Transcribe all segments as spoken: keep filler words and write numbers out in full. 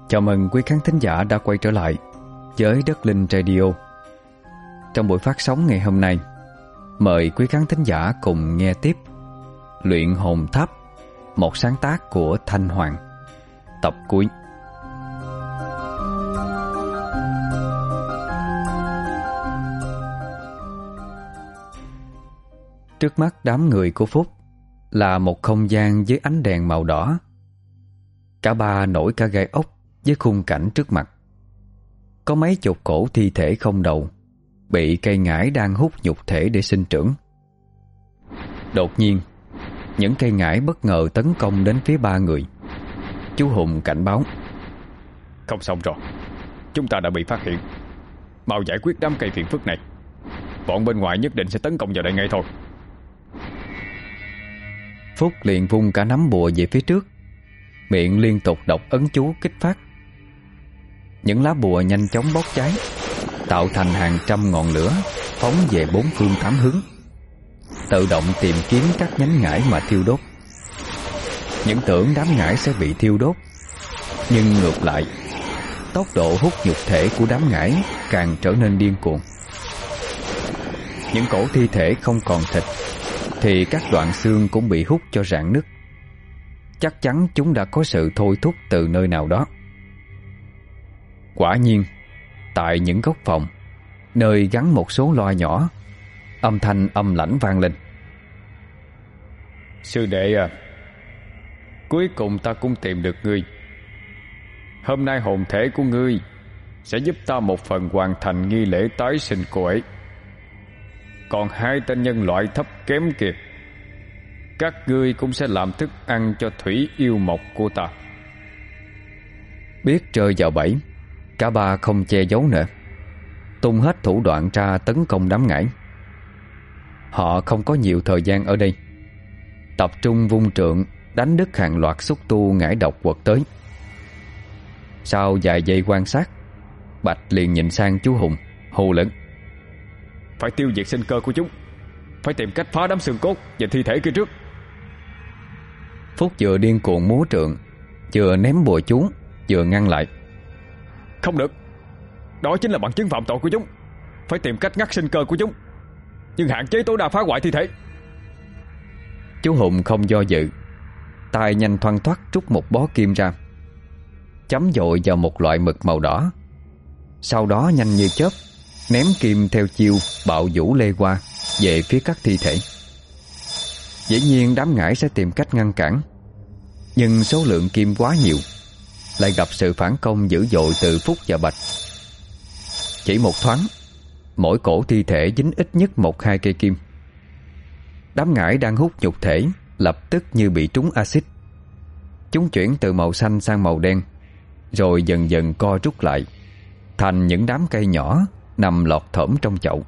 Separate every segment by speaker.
Speaker 1: Chào mừng quý khán thính giả đã quay trở lại với Đất Linh Radio. Trong buổi phát sóng ngày hôm nay, mời quý khán thính giả cùng nghe tiếp Luyện Hồn Tháp, một sáng tác của Thanh Hoàng, tập cuối. Trước mắt đám người của Phúc là một không gian với ánh đèn màu đỏ. Cả ba nổi cả gai ốc với khung cảnh trước mặt. Có mấy chục cổ thi thể không đầu bị cây ngải đang hút nhục thể để sinh trưởng. Đột nhiên, những cây ngải bất ngờ tấn công đến phía ba người. Chú Hùng cảnh báo:
Speaker 2: Không xong rồi, chúng ta đã bị phát hiện. Mau giải quyết đám cây phiền phức này. Bọn bên ngoài nhất định sẽ tấn công vào đây ngay thôi.
Speaker 1: Phúc liền vung cả nắm bùa về phía trước, miệng liên tục đọc ấn chú kích phát. Những lá bùa nhanh chóng bốc cháy, tạo thành hàng trăm ngọn lửa phóng về bốn phương tám hướng, tự động tìm kiếm các nhánh ngải mà thiêu đốt. Những tưởng đám ngải sẽ bị thiêu đốt, nhưng ngược lại, tốc độ hút nhục thể của đám ngải càng trở nên điên cuồng. Những cổ thi thể không còn thịt thì các đoạn xương cũng bị hút cho rạn nứt. Chắc chắn chúng đã có sự thôi thúc từ nơi nào đó. Quả nhiên, tại những góc phòng, nơi gắn một số loa nhỏ, âm thanh âm lãnh vang lên:
Speaker 2: Sư đệ à, cuối cùng ta cũng tìm được ngươi. Hôm nay hồn thể của ngươi sẽ giúp ta một phần hoàn thành nghi lễ tái sinh cô ấy. Còn hai tên nhân loại thấp kém kia, các ngươi cũng sẽ làm thức ăn cho thủy yêu mộc của ta.
Speaker 1: Biết rơi vào bẫy, cả ba không che giấu nữa, tung hết thủ đoạn ra tấn công đám ngải. Họ không có nhiều thời gian ở đây, tập trung vung trượng đánh đứt hàng loạt xúc tu ngải độc quật tới. Sau vài giây quan sát, Bạch liền nhìn sang chú Hùng, hô lớn:
Speaker 2: Phải tiêu diệt sinh cơ của chúng. Phải tìm cách phá đám xương cốt và thi thể kia trước.
Speaker 1: Phúc vừa điên cuồng múa trượng, vừa ném bùa chú, vừa ngăn lại:
Speaker 2: Không được, đó chính là bằng chứng phạm tội của chúng. Phải tìm cách ngắt sinh cơ của chúng, nhưng hạn chế tối đa phá hoại thi thể.
Speaker 1: Chú Hùng không do dự, tay nhanh thoăn thoắt rút một bó kim ra, chấm dội vào một loại mực màu đỏ. Sau đó nhanh như chớp ném kim theo chiêu bạo vũ lê qua về phía các thi thể. Dĩ nhiên đám ngải sẽ tìm cách ngăn cản, nhưng số lượng kim quá nhiều, lại gặp sự phản công dữ dội từ Phúc và Bạch. Chỉ một thoáng, mỗi cổ thi thể dính ít nhất một hai cây kim. Đám ngải đang hút nhục thể lập tức như bị trúng axit. Chúng chuyển từ màu xanh sang màu đen, rồi dần dần co rút lại thành những đám cây nhỏ nằm lọt thởm trong chậu.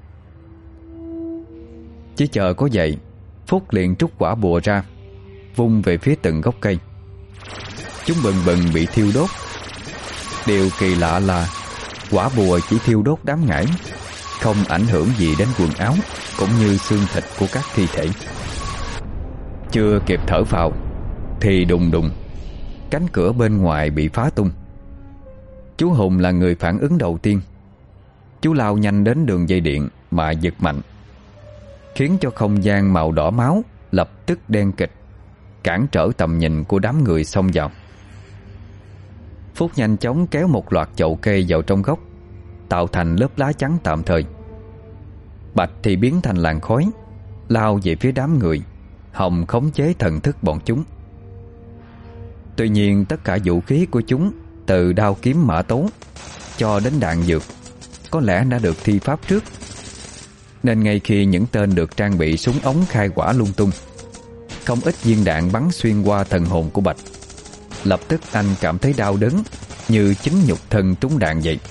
Speaker 1: Chỉ chờ có vậy, Phúc liền trút quả bùa ra, vung về phía từng gốc cây. Chúng bừng bừng bị thiêu đốt. Điều kỳ lạ là quả bùa chỉ thiêu đốt đám ngải, không ảnh hưởng gì đến quần áo cũng như xương thịt của các thi thể. Chưa kịp thở phào thì đùng đùng, cánh cửa bên ngoài bị phá tung. Chú Hùng là người phản ứng đầu tiên. Chú lao nhanh đến đường dây điện mà giật mạnh, khiến cho không gian màu đỏ máu lập tức đen kịt, cản trở tầm nhìn của đám người xông vào. Phúc nhanh chóng kéo một loạt chậu cây vào trong góc, tạo thành lớp lá chắn tạm thời. Bạch thì biến thành làn khói, lao về phía đám người, hòng khống chế thần thức bọn chúng. Tuy nhiên tất cả vũ khí của chúng, từ đao kiếm mã tấu cho đến đạn dược, có lẽ đã được thi pháp trước, nên ngay khi những tên được trang bị súng ống khai quả lung tung, không ít viên đạn bắn xuyên qua thần hồn của Bạch. Lập tức anh cảm thấy đau đớn như chính nhục thân trúng đạn vậy.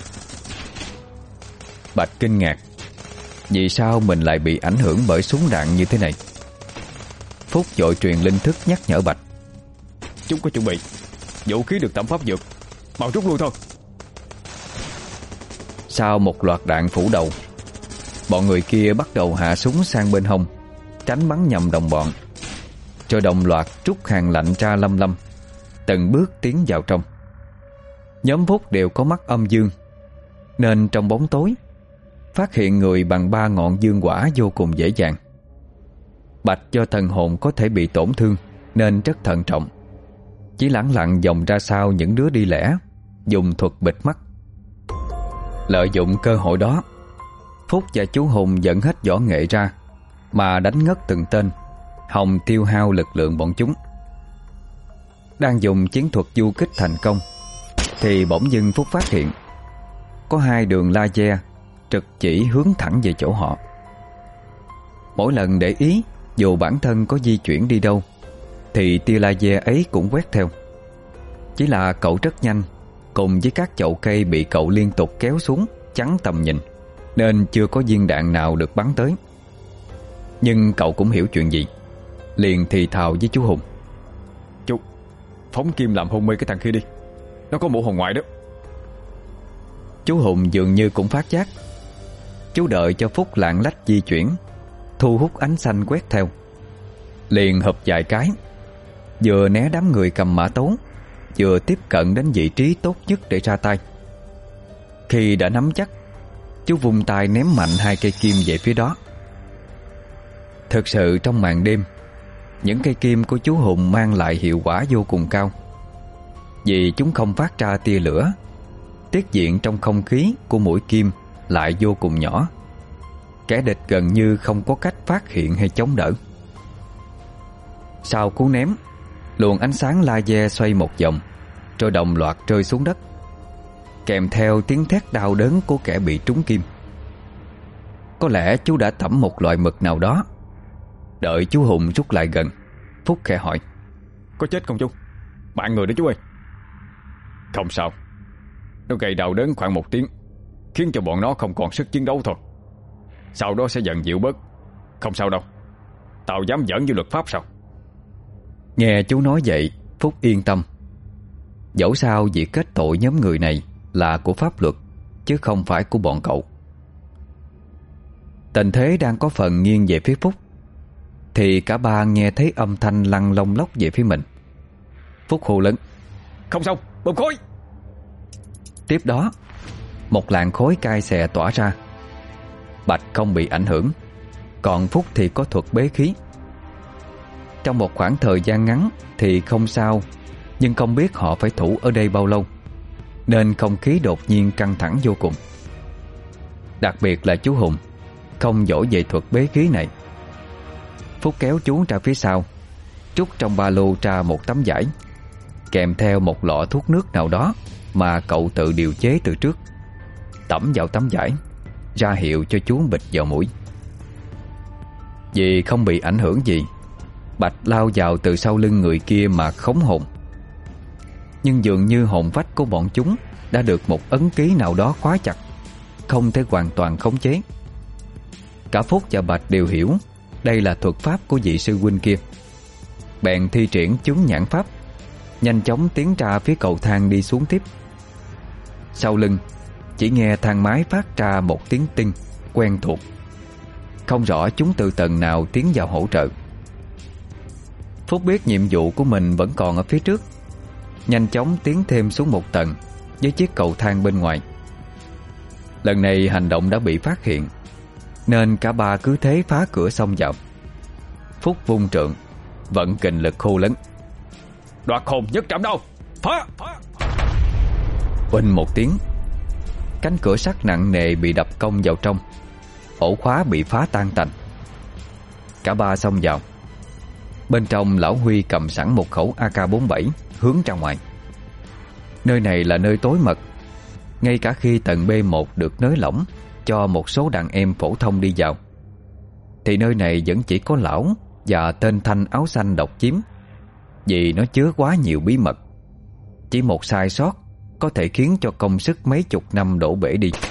Speaker 1: Bạch kinh ngạc, vì sao mình lại bị ảnh hưởng bởi súng đạn như thế này? Phúc vội truyền linh thức nhắc nhở Bạch:
Speaker 2: Chúng có chuẩn bị, vũ khí được tẩm pháp dược, mau rút lui thôi.
Speaker 1: Sau một loạt đạn phủ đầu, bọn người kia bắt đầu hạ súng sang bên hông, tránh bắn nhầm đồng bọn, rồi đồng loạt rút hàng lạnh ra lâm lâm, từng bước tiến vào trong. Nhóm Phúc đều có mắt âm dương, nên trong bóng tối phát hiện người bằng ba ngọn dương quả vô cùng dễ dàng. Bạch do thần hồn có thể bị tổn thương nên rất thận trọng, chỉ lẳng lặng vòng ra sau những đứa đi lẻ, dùng thuật bịt mắt. Lợi dụng cơ hội đó, Phúc và chú Hùng dẫn hết võ nghệ ra mà đánh ngất từng tên, hòng tiêu hao lực lượng bọn chúng. Đang dùng chiến thuật du kích thành công thì bỗng dưng Phúc phát hiện có hai đường laser trực chỉ hướng thẳng về chỗ họ. Mỗi lần để ý, dù bản thân có di chuyển đi đâu thì tia laser ấy cũng quét theo. Chỉ là cậu rất nhanh, cùng với các chậu cây bị cậu liên tục kéo xuống chắn tầm nhìn, nên chưa có viên đạn nào được bắn tới. Nhưng cậu cũng hiểu chuyện gì, liền thì thào với chú Hùng:
Speaker 2: Chú, phóng kim làm hôn mê cái thằng kia đi, nó có mũ hồn ngoại đó.
Speaker 1: Chú Hùng dường như cũng phát giác. Chú đợi cho Phúc lạng lách di chuyển, thu hút ánh xanh quét theo, liền hợp vài cái, vừa né đám người cầm mã tấu, vừa tiếp cận đến vị trí tốt nhất để ra tay. Khi đã nắm chắc, chú vung tay ném mạnh hai cây kim về phía đó. Thực sự trong màn đêm, những cây kim của chú Hùng mang lại hiệu quả vô cùng cao, vì chúng không phát ra tia lửa. Tiết diện trong không khí của mũi kim lại vô cùng nhỏ, kẻ địch gần như không có cách phát hiện hay chống đỡ. Sau cú ném, luồng ánh sáng laser xoay một vòng, rồi đồng loạt rơi xuống đất, kèm theo tiếng thét đau đớn của kẻ bị trúng kim. Có lẽ chú đã tẩm một loại mực nào đó. Đợi chú Hùng rút lại gần, Phúc khẽ hỏi:
Speaker 2: Có chết không chú? Bạn người đó chú ơi. Không sao, nó gây đau đớn khoảng một tiếng, khiến cho bọn nó không còn sức chiến đấu thôi. Sau đó sẽ dần dịu bớt. Không sao đâu, tao dám giỡn với luật pháp sao?
Speaker 1: Nghe chú nói vậy, Phúc yên tâm. Dẫu sao việc kết tội nhóm người này là của pháp luật, chứ không phải của bọn cậu. Tình thế đang có phần nghiêng về phía Phúc, thì cả ba nghe thấy âm thanh lăn lông lốc về phía mình. Phúc hô lớn:
Speaker 2: Không xong, bom khói!
Speaker 1: Tiếp đó, một làn khói cay xè tỏa ra. Bạch không bị ảnh hưởng, còn Phúc thì có thuật bế khí. Trong một khoảng thời gian ngắn thì không sao, nhưng không biết họ phải thủ ở đây bao lâu, nên không khí đột nhiên căng thẳng vô cùng. Đặc biệt là chú Hùng không giỏi về thuật bế khí này. Phúc kéo chú ra phía sau, trút trong ba lô ra một tấm vải, kèm theo một lọ thuốc nước nào đó mà cậu tự điều chế từ trước, tẩm vào tấm vải, ra hiệu cho chú bịt vào mũi. Vì không bị ảnh hưởng gì, Bạch lao vào từ sau lưng người kia mà khống hồn. Nhưng dường như hồn phách của bọn chúng đã được một ấn ký nào đó khóa chặt, không thể hoàn toàn khống chế. Cả Phúc và Bạch đều hiểu đây là thuật pháp của vị sư huynh kia, bèn thi triển chúng nhãn pháp, nhanh chóng tiến ra phía cầu thang đi xuống tiếp. Sau lưng chỉ nghe thang máy phát ra một tiếng tinh quen thuộc, không rõ chúng từ tầng nào tiến vào hỗ trợ. Phúc biết nhiệm vụ của mình vẫn còn ở phía trước, nhanh chóng tiến thêm xuống một tầng với chiếc cầu thang bên ngoài. Lần này hành động đã bị phát hiện, nên cả ba cứ thế phá cửa xông vào. Phúc vung trượng, vận kình lực hô lớn:
Speaker 2: Đoạt hồn nhất trạm đâu, phá!
Speaker 1: Oanh một tiếng, cánh cửa sắt nặng nề bị đập công vào trong, ổ khóa bị phá tan tành. Cả ba xông vào. Bên trong, lão Huy cầm sẵn một khẩu A K bốn mươi bảy hướng ra ngoài. Nơi này là nơi tối mật, ngay cả khi tầng B một được nới lỏng cho một số đàn em phổ thông đi vào, thì nơi này vẫn chỉ có lão và tên Thanh áo xanh độc chiếm, vì nó chứa quá nhiều bí mật. Chỉ một sai sót có thể khiến cho công sức mấy chục năm đổ bể đi.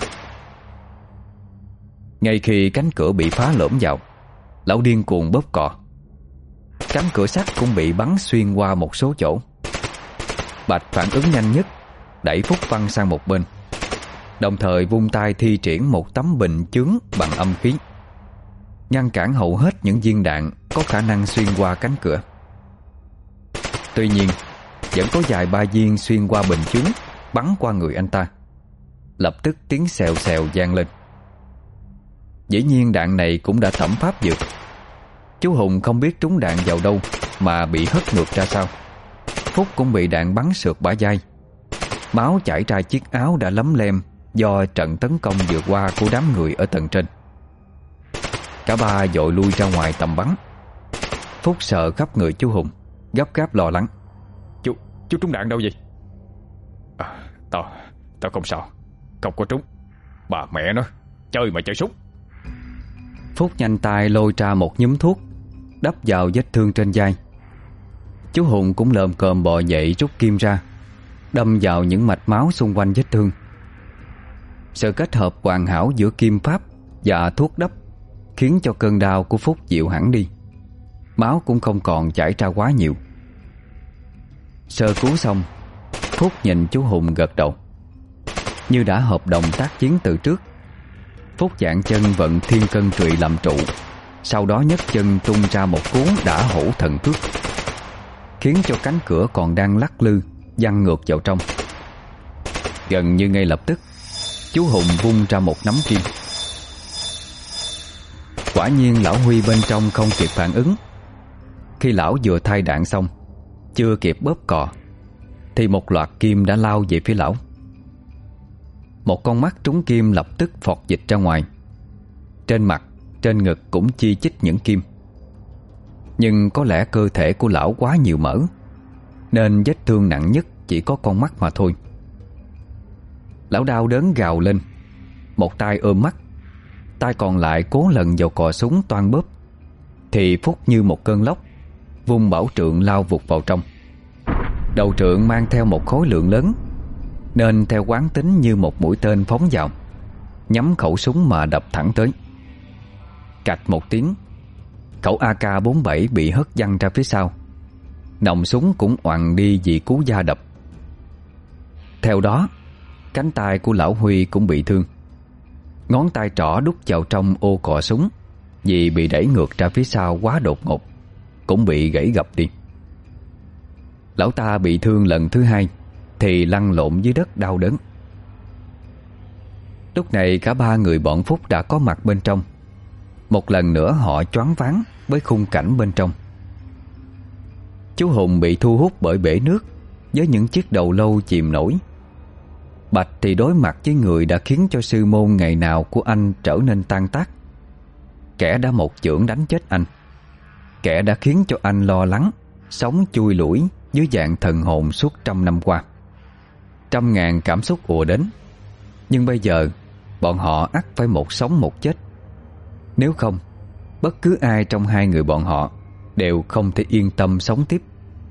Speaker 1: Ngay khi cánh cửa bị phá lởm vào, lão điên cuồng bóp cò. Cánh cửa sắt cũng bị bắn xuyên qua một số chỗ. Bạch phản ứng nhanh nhất, đẩy Phúc văng sang một bên, đồng thời vung tay thi triển một tấm bình chướng bằng âm khí, ngăn cản hầu hết những viên đạn có khả năng xuyên qua cánh cửa. Tuy nhiên, vẫn có vài ba viên xuyên qua bình chướng, bắn qua người anh ta. Lập tức tiếng xèo xèo vang lên. Dĩ nhiên đạn này cũng đã thẩm pháp dược. Chú Hùng không biết trúng đạn vào đâu mà bị hất ngược ra sau. Phúc cũng bị đạn bắn sượt bả vai. Máu chảy ra chiếc áo đã lấm lem do trận tấn công vừa qua của đám người ở tầng trên. Cả ba vội lui ra ngoài tầm bắn. Phúc sợ khắp người chú Hùng, gấp gáp lo lắng.
Speaker 2: Chú, chú trúng đạn đâu vậy? À, tao, tao không sao, không có trúng. Bà mẹ nó, chơi mà chơi súng.
Speaker 1: Phúc nhanh tay lôi ra một nhúm thuốc, đắp vào vết thương trên vai. Chú Hùng cũng lồm cồm bò dậy rút kim ra, đâm vào những mạch máu xung quanh vết thương. Sự kết hợp hoàn hảo giữa kim pháp và thuốc đắp khiến cho cơn đau của Phúc dịu hẳn đi. Máu cũng không còn chảy ra quá nhiều. Sơ cứu xong, Phúc nhìn chú Hùng gật đầu. Như đã hợp đồng tác chiến từ trước, Phúc giãn chân vận thiên cân trụy làm trụ, sau đó nhấc chân tung ra một cú đả hổ thần cước, khiến cho cánh cửa còn đang lắc lư văng ngược vào trong. Gần như ngay lập tức, chú Hùng vung ra một nắm kim. Quả nhiên lão Huy bên trong không kịp phản ứng. Khi lão vừa thay đạn xong, chưa kịp bóp cò thì một loạt kim đã lao về phía lão. Một con mắt trúng kim lập tức phọt dịch ra ngoài. Trên mặt, trên ngực cũng chi chít những kim. Nhưng có lẽ cơ thể của lão quá nhiều mỡ, nên vết thương nặng nhất chỉ có con mắt mà thôi. Lão đau đớn gào lên, một tay ôm mắt, tay còn lại cố lần vào cò súng toan bóp. Thì Phúc như một cơn lốc vung bảo trượng lao vụt vào trong. Đầu trượng mang theo một khối lượng lớn, nên theo quán tính như một mũi tên phóng vào, nhắm khẩu súng mà đập thẳng tới. Cạch một tiếng, khẩu a ca bốn mươi bảy bị hất văng ra phía sau. Nòng súng cũng oằn đi vì cú va đập. Theo đó, cánh tay của lão Huy cũng bị thương. Ngón tay trỏ đút vào trong ô cò súng vì bị đẩy ngược ra phía sau quá đột ngột, cũng bị gãy gập đi. Lão ta bị thương lần thứ hai thì lăn lộn dưới đất đau đớn. Lúc này cả ba người bọn Phúc đã có mặt bên trong. Một lần nữa họ choáng váng với khung cảnh bên trong. Chú Hùng bị thu hút bởi bể nước với những chiếc đầu lâu chìm nổi. Bạch thì đối mặt với người đã khiến cho sư môn ngày nào của anh trở nên tan tác. Kẻ đã một chưởng đánh chết anh, kẻ đã khiến cho anh lo lắng, sống chui lủi dưới dạng thần hồn suốt trăm năm qua. Trăm ngàn cảm xúc ùa đến. Nhưng bây giờ bọn họ ắt phải một sống một chết. Nếu không, bất cứ ai trong hai người bọn họ đều không thể yên tâm sống tiếp.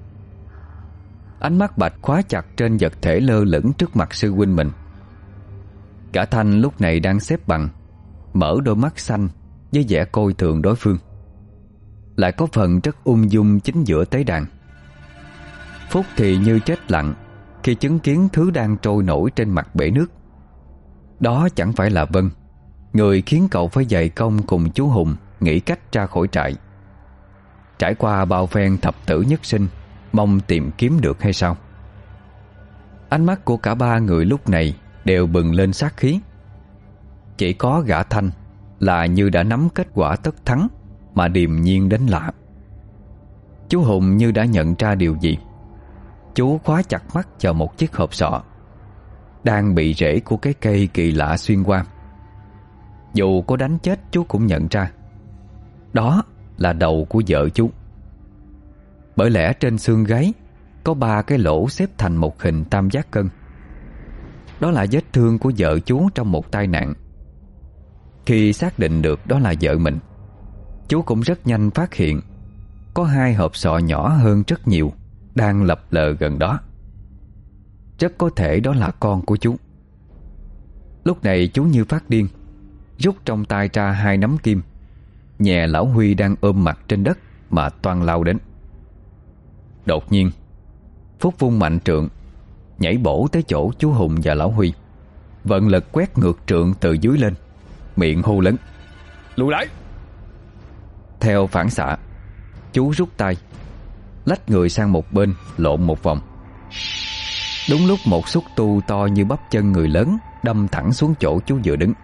Speaker 1: Ánh mắt Bạch khóa chặt trên vật thể lơ lửng trước mặt sư huynh mình. Cả Thanh lúc này đang xếp bằng, mở đôi mắt xanh với vẻ coi thường đối phương, lại có phần rất ung dung chính giữa tế đàn. Phúc thì như chết lặng khi chứng kiến thứ đang trôi nổi trên mặt bể nước. Đó chẳng phải là Vân, người khiến cậu phải dày công cùng chú Hùng nghĩ cách ra khỏi trại. Trải qua bao phen thập tử nhất sinh, mong tìm kiếm được hay sao? Ánh mắt của cả ba người lúc này đều bừng lên sát khí. Chỉ có gã Thanh là như đã nắm kết quả tất thắng mà điềm nhiên đến lạ. Chú Hùng như đã nhận ra điều gì. Chú khóa chặt mắt vào một chiếc hộp sọ đang bị rễ của cái cây kỳ lạ xuyên qua. Dù có đánh chết chú cũng nhận ra đó là đầu của vợ chú. Bởi lẽ trên xương gáy có ba cái lỗ xếp thành một hình tam giác cân. Đó là vết thương của vợ chú trong một tai nạn. Khi xác định được đó là vợ mình, chú cũng rất nhanh phát hiện có hai hộp sọ nhỏ hơn rất nhiều đang lập lờ gần đó. Rất có thể đó là con của chú. Lúc này chú như phát điên, rút trong tay ra hai nắm kim, nhè lão Huy đang ôm mặt trên đất mà toan lao đến. Đột nhiên Phúc vung mạnh trượng, nhảy bổ tới chỗ chú Hùng và lão Huy, vận lực quét ngược trượng từ dưới lên, miệng hô lớn:
Speaker 2: lùi lại!
Speaker 1: Theo phản xạ, chú rút tay, lách người sang một bên lộn một vòng. Đúng lúc một xúc tu to như bắp chân người lớn đâm thẳng xuống chỗ chú vừa đứng.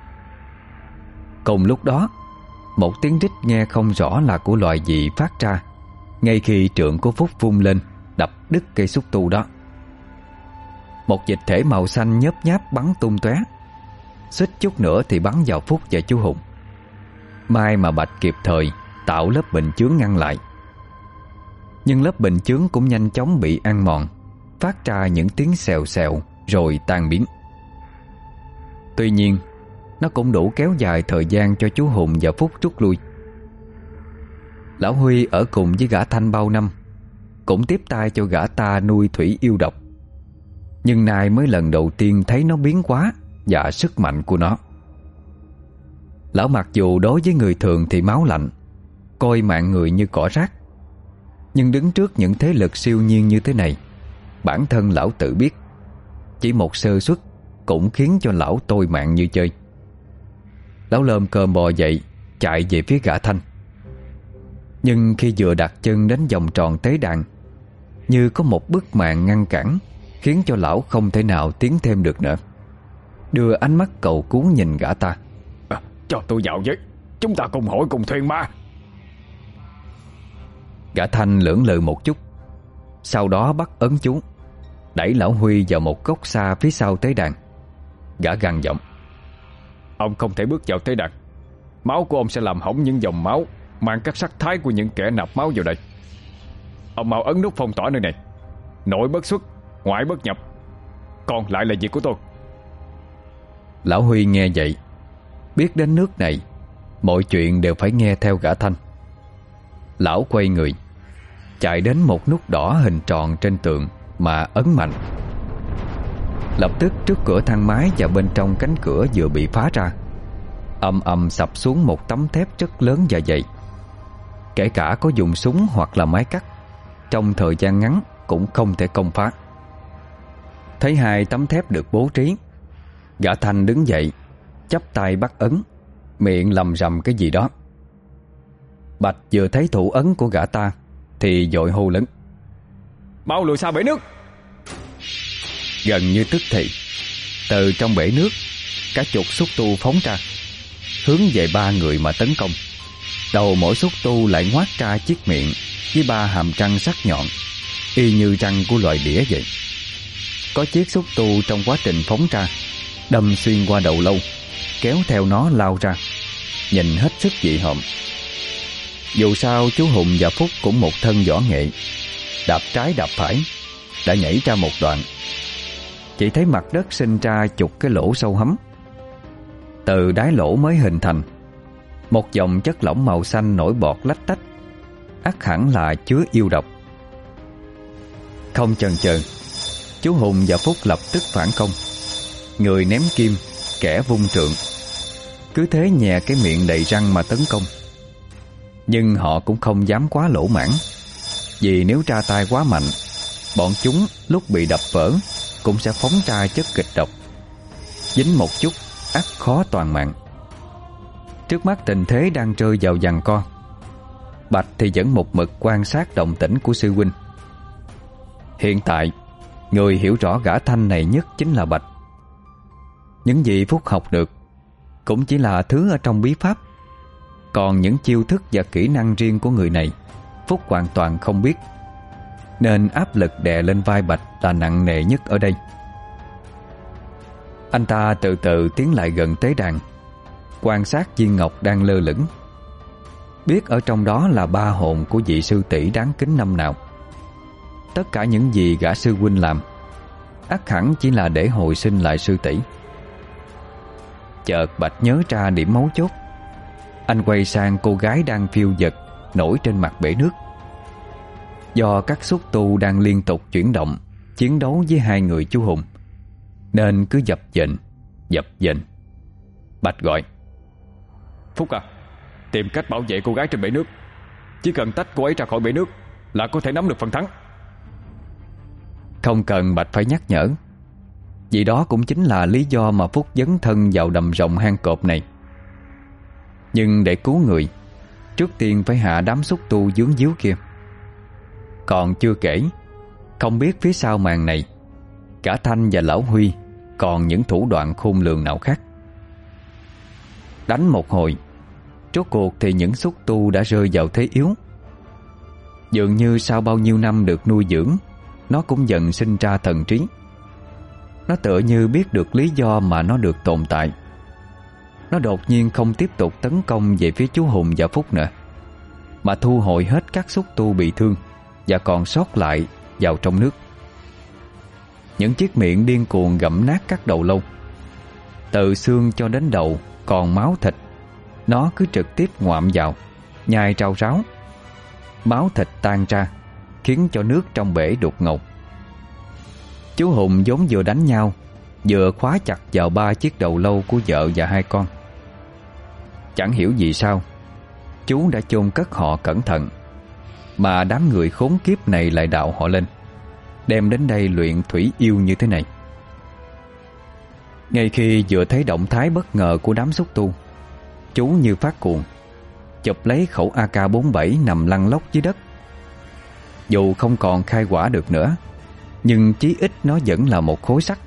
Speaker 1: Cùng lúc đó, một tiếng rít nghe không rõ là của loài gì phát ra ngay khi trượng của Phúc vung lên đập đứt cây xúc tu đó. Một dịch thể màu xanh nhớp nháp bắn tung tóe, xích chút nữa thì bắn vào Phúc và chú Hùng. May mà Bạch kịp thời tạo lớp bình chướng ngăn lại. Nhưng lớp bình chướng cũng nhanh chóng bị ăn mòn, phát ra những tiếng xèo xèo rồi tan biến. Tuy nhiên, nó cũng đủ kéo dài thời gian cho chú Hùng và Phúc rút lui. Lão Huy ở cùng với gã Thanh bao năm, cũng tiếp tay cho gã ta nuôi thủy yêu độc. Nhưng nay mới lần đầu tiên thấy nó biến hóa và sức mạnh của nó. Lão mặc dù đối với người thường thì máu lạnh, coi mạng người như cỏ rác, nhưng đứng trước những thế lực siêu nhiên như thế này, bản thân lão tự biết chỉ một sơ suất cũng khiến cho lão tôi mạng như chơi. Lão lơm cơm bò dậy, chạy về phía gã Thanh. Nhưng khi vừa đặt chân đến vòng tròn tế đàn, như có một bức màn ngăn cản, khiến cho lão không thể nào tiến thêm được nữa. Đưa ánh mắt cầu cứu nhìn gã ta.
Speaker 2: À, cho tôi vào với, chúng ta cùng hội cùng thuyền ma.
Speaker 1: Gã Thanh lưỡng lự một chút, sau đó bắt ấn chú, đẩy lão Huy vào một góc xa phía sau tế đàn. Gã gằn giọng:
Speaker 2: Ông không thể bước vào tế đàn. Máu của ông sẽ làm hỏng những dòng máu mang các sắc thái của những kẻ nạp máu vào đây. Ông mau ấn nút phong tỏa nơi này. Nội bất xuất, ngoại bất nhập, còn lại là việc của tôi.
Speaker 1: Lão Huy nghe vậy, biết đến nước này mọi chuyện đều phải nghe theo gã Thanh. Lão quay người, chạy đến một nút đỏ hình tròn trên tường mà ấn mạnh. Lập tức trước cửa thang máy và bên trong cánh cửa vừa bị phá ra, ầm ầm sập xuống một tấm thép rất lớn và dày. Kể cả có dùng súng hoặc là máy cắt, trong thời gian ngắn cũng không thể công phá. Thấy hai tấm thép được bố trí, gã Thanh đứng dậy, chắp tay bắt ấn, miệng lầm rầm cái gì đó. Bạch vừa thấy thủ ấn của gã ta thì vội hô lớn:
Speaker 2: Mau lùi xa bể nước!
Speaker 1: Gần như tức thì, từ trong bể nước, cả chục xúc tu phóng ra, hướng về ba người mà tấn công. Đầu mỗi xúc tu lại ngoác ra chiếc miệng với ba hàm răng sắc nhọn, y như răng của loài đĩa vậy. Có chiếc xúc tu trong quá trình phóng ra đâm xuyên qua đầu lâu, kéo theo nó lao ra, nhìn hết sức dị hợm. Dù sao chú Hùng và Phúc cũng một thân võ nghệ, đạp trái đạp phải đã nhảy ra một đoạn. Chỉ thấy mặt đất sinh ra chục cái lỗ sâu hấm. Từ đáy lỗ mới hình thành một dòng chất lỏng màu xanh nổi bọt lách tách, ắt hẳn là chứa yêu độc. Không chần chừ, chú Hùng và Phúc lập tức phản công. Người ném kim, kẻ vung trượng, cứ thế nhè cái miệng đầy răng mà tấn công. Nhưng họ cũng không dám quá lỗ mãn, vì nếu ra tay quá mạnh, bọn chúng lúc bị đập vỡ cũng sẽ phóng ra chất kịch độc, dính một chút ắt khó toàn mạng. Trước mắt tình thế đang rơi vào giằng co. Bạch thì vẫn một mực quan sát động tĩnh của sư huynh. Hiện tại, người hiểu rõ gã Thanh này nhất chính là Bạch. Những gì Phúc học được cũng chỉ là thứ ở trong bí pháp, còn những chiêu thức và kỹ năng riêng của người này Phúc hoàn toàn không biết, nên áp lực đè lên vai Bạch là nặng nề nhất ở đây. Anh ta từ từ tiến lại gần tế đàn, quan sát viên ngọc đang lơ lửng. Biết ở trong đó là ba hồn của vị sư tỷ đáng kính năm nào. Tất cả những gì gã sư huynh làm ắt hẳn chỉ là để hồi sinh lại sư tỷ. Chợt Bạch nhớ ra điểm mấu chốt. Anh quay sang cô gái đang phiêu dật nổi trên mặt bể nước. Do các xúc tu đang liên tục chuyển động chiến đấu với hai người chú Hùng, nên cứ dập dềnh, dập dềnh. Bạch gọi:
Speaker 2: Phúc à, tìm cách bảo vệ cô gái trên bể nước. Chỉ cần tách cô ấy ra khỏi bể nước là có thể nắm được phần thắng.
Speaker 1: Không cần Bạch phải nhắc nhở, vì đó cũng chính là lý do mà Phúc dấn thân vào đầm rồng hang cọp này. Nhưng để cứu người, trước tiên phải hạ đám xúc tu dướng díu kia. Còn chưa kể, không biết phía sau màn này Cả Thanh và lão Huy còn những thủ đoạn khôn lường nào khác. Đánh một hồi, rốt cuộc thì những xúc tu đã rơi vào thế yếu. Dường như sau bao nhiêu năm được nuôi dưỡng, nó cũng dần sinh ra thần trí. Nó tựa như biết được lý do mà nó được tồn tại. Nó đột nhiên không tiếp tục tấn công về phía chú Hùng và Phúc nữa, mà thu hồi hết các xúc tu bị thương và còn sót lại vào trong nước. Những chiếc miệng điên cuồng gặm nát các đầu lâu. Từ xương cho đến đầu còn máu thịt, nó cứ trực tiếp ngoạm vào, nhai rau ráo. Máu thịt tan ra, khiến cho nước trong bể đục ngầu. Chú Hùng vốn vừa đánh nhau, vừa khóa chặt vào ba chiếc đầu lâu của vợ và hai con. Chẳng hiểu vì sao chú đã chôn cất họ cẩn thận, mà đám người khốn kiếp này lại đạo họ lên, đem đến đây luyện thủy yêu như thế này. Ngay khi vừa thấy động thái bất ngờ của đám xúc tu, chú như phát cuồng, chụp lấy khẩu A K bốn mươi bảy nằm lăn lóc dưới đất. Dù không còn khai quả được nữa, nhưng chí ít nó vẫn là một khối sắt.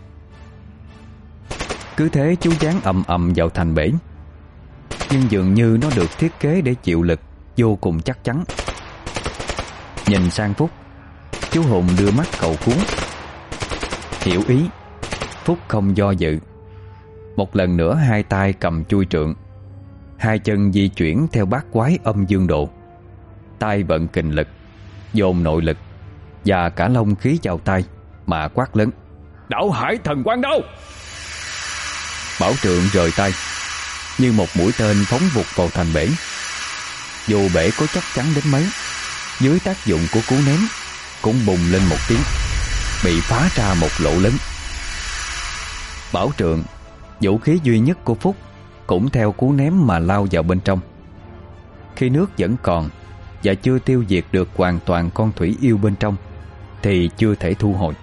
Speaker 1: Cứ thế chú dán ầm ầm vào thành bể. Nhưng dường như nó được thiết kế để chịu lực vô cùng chắc chắn. Nhìn sang Phúc, chú Hùng đưa mắt cầu cứu. Hiểu ý, Phúc không do dự. Một lần nữa hai tay cầm chui trượng, hai chân di chuyển theo bát quái âm dương độ, tay vận kình lực, dồn nội lực và cả long khí vào tay mà quát lớn:
Speaker 2: Đảo Hải Thần Quang đâu?
Speaker 1: Bảo trượng rời tay, như một mũi tên phóng vụt vào thành bể. Dù bể có chắc chắn đến mấy, dưới tác dụng của cú ném cũng bùng lên một tiếng, bị phá ra một lỗ lớn. Bảo trượng, vũ khí duy nhất của Phúc, cũng theo cú ném mà lao vào bên trong. Khi nước vẫn còn và chưa tiêu diệt được hoàn toàn con thủy yêu bên trong thì chưa thể thu hồi.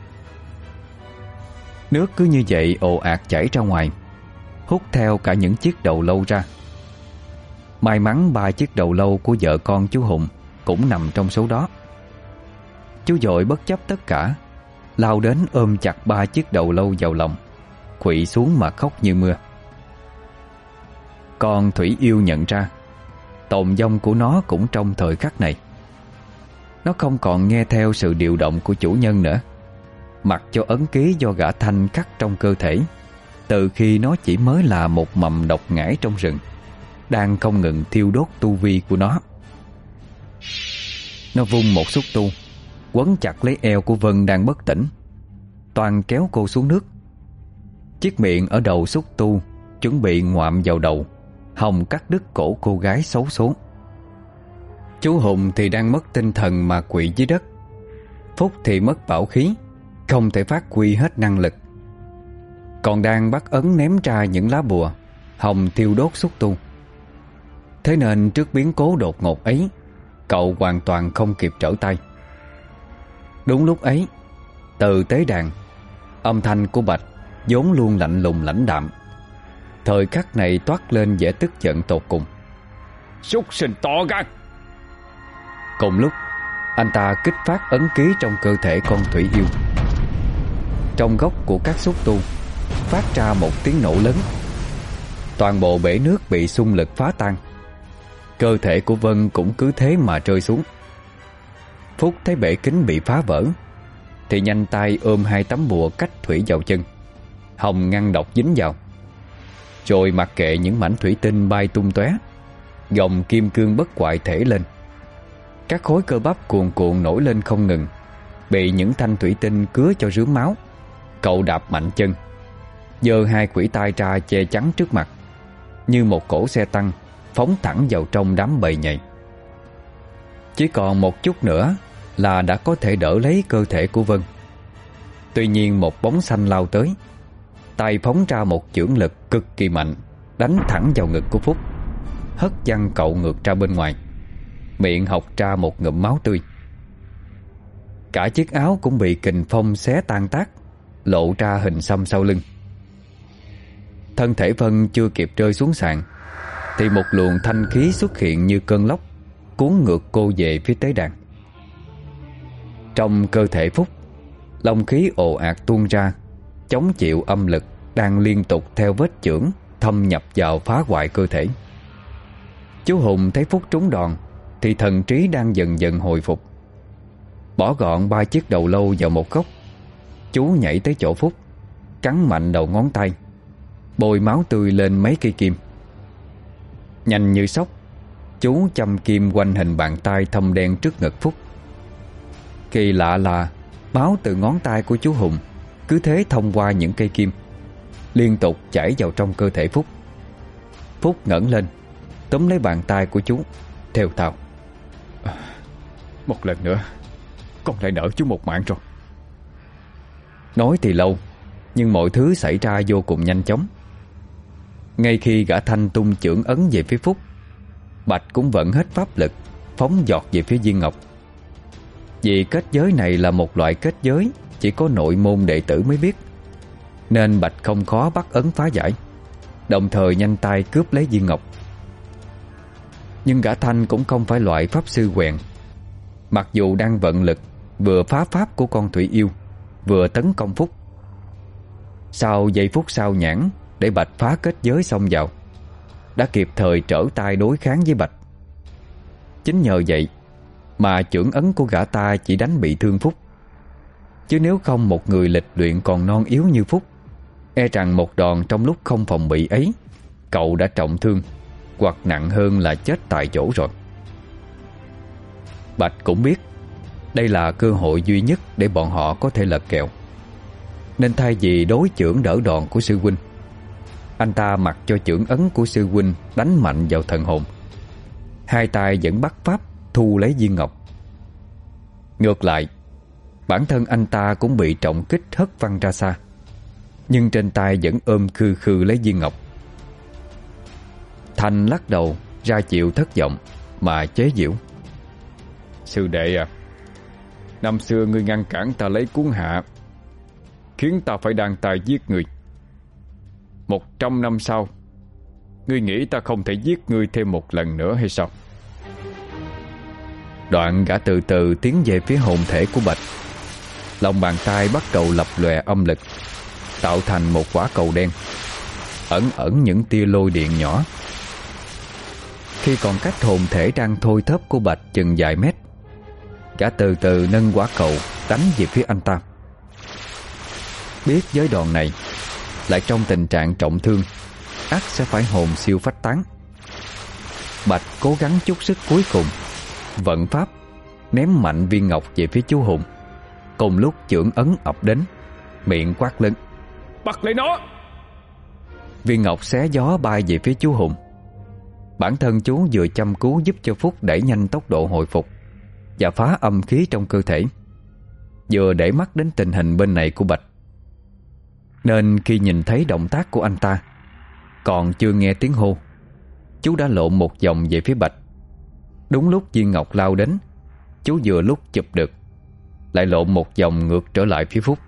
Speaker 1: Nước cứ như vậy ồ ạt chảy ra ngoài, hút theo cả những chiếc đầu lâu ra. May mắn ba chiếc đầu lâu của vợ con chú Hùng cũng nằm trong số đó. Chú vội bất chấp tất cả, lao đến ôm chặt ba chiếc đầu lâu vào lòng, khuỵu xuống mà khóc như mưa. Con thủy yêu nhận ra tồn vong của nó cũng trong thời khắc này. Nó không còn nghe theo sự điều động của chủ nhân nữa, mặc cho ấn ký do gã Thanh khắc trong cơ thể từ khi nó chỉ mới là một mầm độc ngải trong rừng, đang không ngừng thiêu đốt tu vi của nó. Nó vung một xúc tu, quấn chặt lấy eo của Vân đang bất tỉnh, toàn kéo cô xuống nước. Chiếc miệng ở đầu xúc tu chuẩn bị ngoạm vào đầu, hòng cắt đứt cổ cô gái xấu số. Chú Hùng thì đang mất tinh thần mà quỵ dưới đất. Phúc thì mất bảo khí, không thể phát huy hết năng lực, còn đang bắt ấn ném ra những lá bùa hòng thiêu đốt xúc tu. Thế nên trước biến cố đột ngột ấy, cậu hoàn toàn không kịp trở tay. Đúng lúc ấy, từ tế đàn, âm thanh của Bạch vốn luôn lạnh lùng lãnh đạm, thời khắc này toát lên vẻ tức giận tột cùng.
Speaker 2: Súc sinh to gan!
Speaker 1: Cùng lúc, anh ta kích phát ấn ký trong cơ thể con thủy yêu. Trong gốc của các xúc tu phát ra một tiếng nổ lớn. Toàn bộ bể nước bị xung lực phá tan. Cơ thể của Vân cũng cứ thế mà rơi xuống. Phúc thấy bể kính bị phá vỡ thì nhanh tay ôm hai tấm bùa cách thủy vào chân, hòng ngăn độc dính vào, rồi mặc kệ những mảnh thủy tinh bay tung tóe, gồng kim cương bất hoại thể lên. Các khối cơ bắp cuồn cuộn nổi lên không ngừng, bị những thanh thủy tinh cứa cho rướm máu. Cậu đạp mạnh chân, giơ hai khuỷu tay ra che chắn trước mặt, như một cỗ xe tăng phóng thẳng vào trong đám bầy nhầy. Chỉ còn một chút nữa là đã có thể đỡ lấy cơ thể của Vân. Tuy nhiên một bóng xanh lao tới, tay phóng ra một chưởng lực cực kỳ mạnh, đánh thẳng vào ngực của Phúc, hất văng cậu ngược ra bên ngoài, miệng hộc ra một ngụm máu tươi. Cả chiếc áo cũng bị kình phong xé tan tác, lộ ra hình xăm sau lưng. Thân thể Vân chưa kịp rơi xuống sàn thì một luồng thanh khí xuất hiện như cơn lốc, cuốn ngược cô về phía tế đàn. Trong cơ thể Phúc, long khí ồ ạt tuôn ra chống chịu âm lực đang liên tục theo vết chưởng thâm nhập vào phá hoại cơ thể. Chú Hùng thấy Phúc trúng đòn thì thần trí đang dần dần hồi phục. Bỏ gọn ba chiếc đầu lâu vào một góc, chú nhảy tới chỗ Phúc, cắn mạnh đầu ngón tay, bôi máu tươi lên mấy cây kim. Nhanh như sóc, chú châm kim quanh hình bàn tay thâm đen trước ngực Phúc. Kỳ lạ là máu từ ngón tay của chú Hùng cứ thế thông qua những cây kim, liên tục chảy vào trong cơ thể Phúc. Phúc ngẩng lên, túm lấy bàn tay của chú, thều thào:
Speaker 2: à, Một lần nữa con lại nợ chú một mạng rồi.
Speaker 1: Nói thì lâu, nhưng mọi thứ xảy ra vô cùng nhanh chóng. Ngay khi gã Thanh tung chưởng ấn về phía Phúc, Bạch cũng vận hết pháp lực phóng giọt về phía viên ngọc. Vì kết giới này là một loại kết giới chỉ có nội môn đệ tử mới biết, nên Bạch không khó bắt ấn phá giải, đồng thời nhanh tay cướp lấy viên ngọc. Nhưng gã Thanh cũng không phải loại pháp sư quèn. Mặc dù đang vận lực vừa phá pháp của con thủy yêu, vừa tấn công Phúc. Sau giây phút sao nhãn để Bạch phá kết giới xông vào, đã kịp thời trở tay đối kháng với Bạch. Chính nhờ vậy mà chưởng ấn của gã ta chỉ đánh bị thương Phúc. Chứ nếu không, một người lịch luyện còn non yếu như Phúc, e rằng một đòn trong lúc không phòng bị ấy, cậu đã trọng thương, hoặc nặng hơn là chết tại chỗ rồi. Bạch cũng biết đây là cơ hội duy nhất để bọn họ có thể lật kèo, nên thay vì đối chưởng đỡ đòn của sư huynh, anh ta mặc cho chưởng ấn của sư huynh đánh mạnh vào thần hồn, hai tay vẫn bắt pháp thu lấy viên ngọc. Ngược lại, bản thân anh ta cũng bị trọng kích hất văng ra xa, nhưng trên tay vẫn ôm khư khư lấy viên ngọc. Thành lắc đầu ra chịu thất vọng mà chế giễu:
Speaker 2: Sư đệ à, năm xưa ngươi ngăn cản ta lấy cuốn hạ, khiến ta phải đan tay giết người. Một trăm năm sau, ngươi nghĩ ta không thể giết ngươi thêm một lần nữa hay sao?
Speaker 1: Đoạn gã từ từ tiến về phía hồn thể của Bạch. Lòng bàn tay bắt đầu lập lòe âm lực, tạo thành một quả cầu đen, ẩn ẩn những tia lôi điện nhỏ. Khi còn cách hồn thể đang thôi thớp của Bạch chừng vài mét, gã từ từ nâng quả cầu đánh về phía anh ta. Biết với đòn này, lại trong tình trạng trọng thương, ắt sẽ phải hồn siêu phách tán. Bạch cố gắng chút sức cuối cùng, vận pháp ném mạnh viên ngọc về phía chú Hùng. Cùng lúc chưởng ấn ập đến, miệng quát lớn:
Speaker 2: Bắt lấy nó!
Speaker 1: Viên ngọc xé gió bay về phía chú Hùng. Bản thân chú vừa chăm cứu giúp cho Phúc đẩy nhanh tốc độ hồi phục và phá âm khí trong cơ thể, vừa để mắt đến tình hình bên này của Bạch. Nên khi nhìn thấy động tác của anh ta, còn chưa nghe tiếng hô, chú đã lộn một vòng về phía Bạch. Đúng lúc viên ngọc lao đến, chú vừa lúc chụp được, lại lộn một vòng ngược trở lại phía Phúc.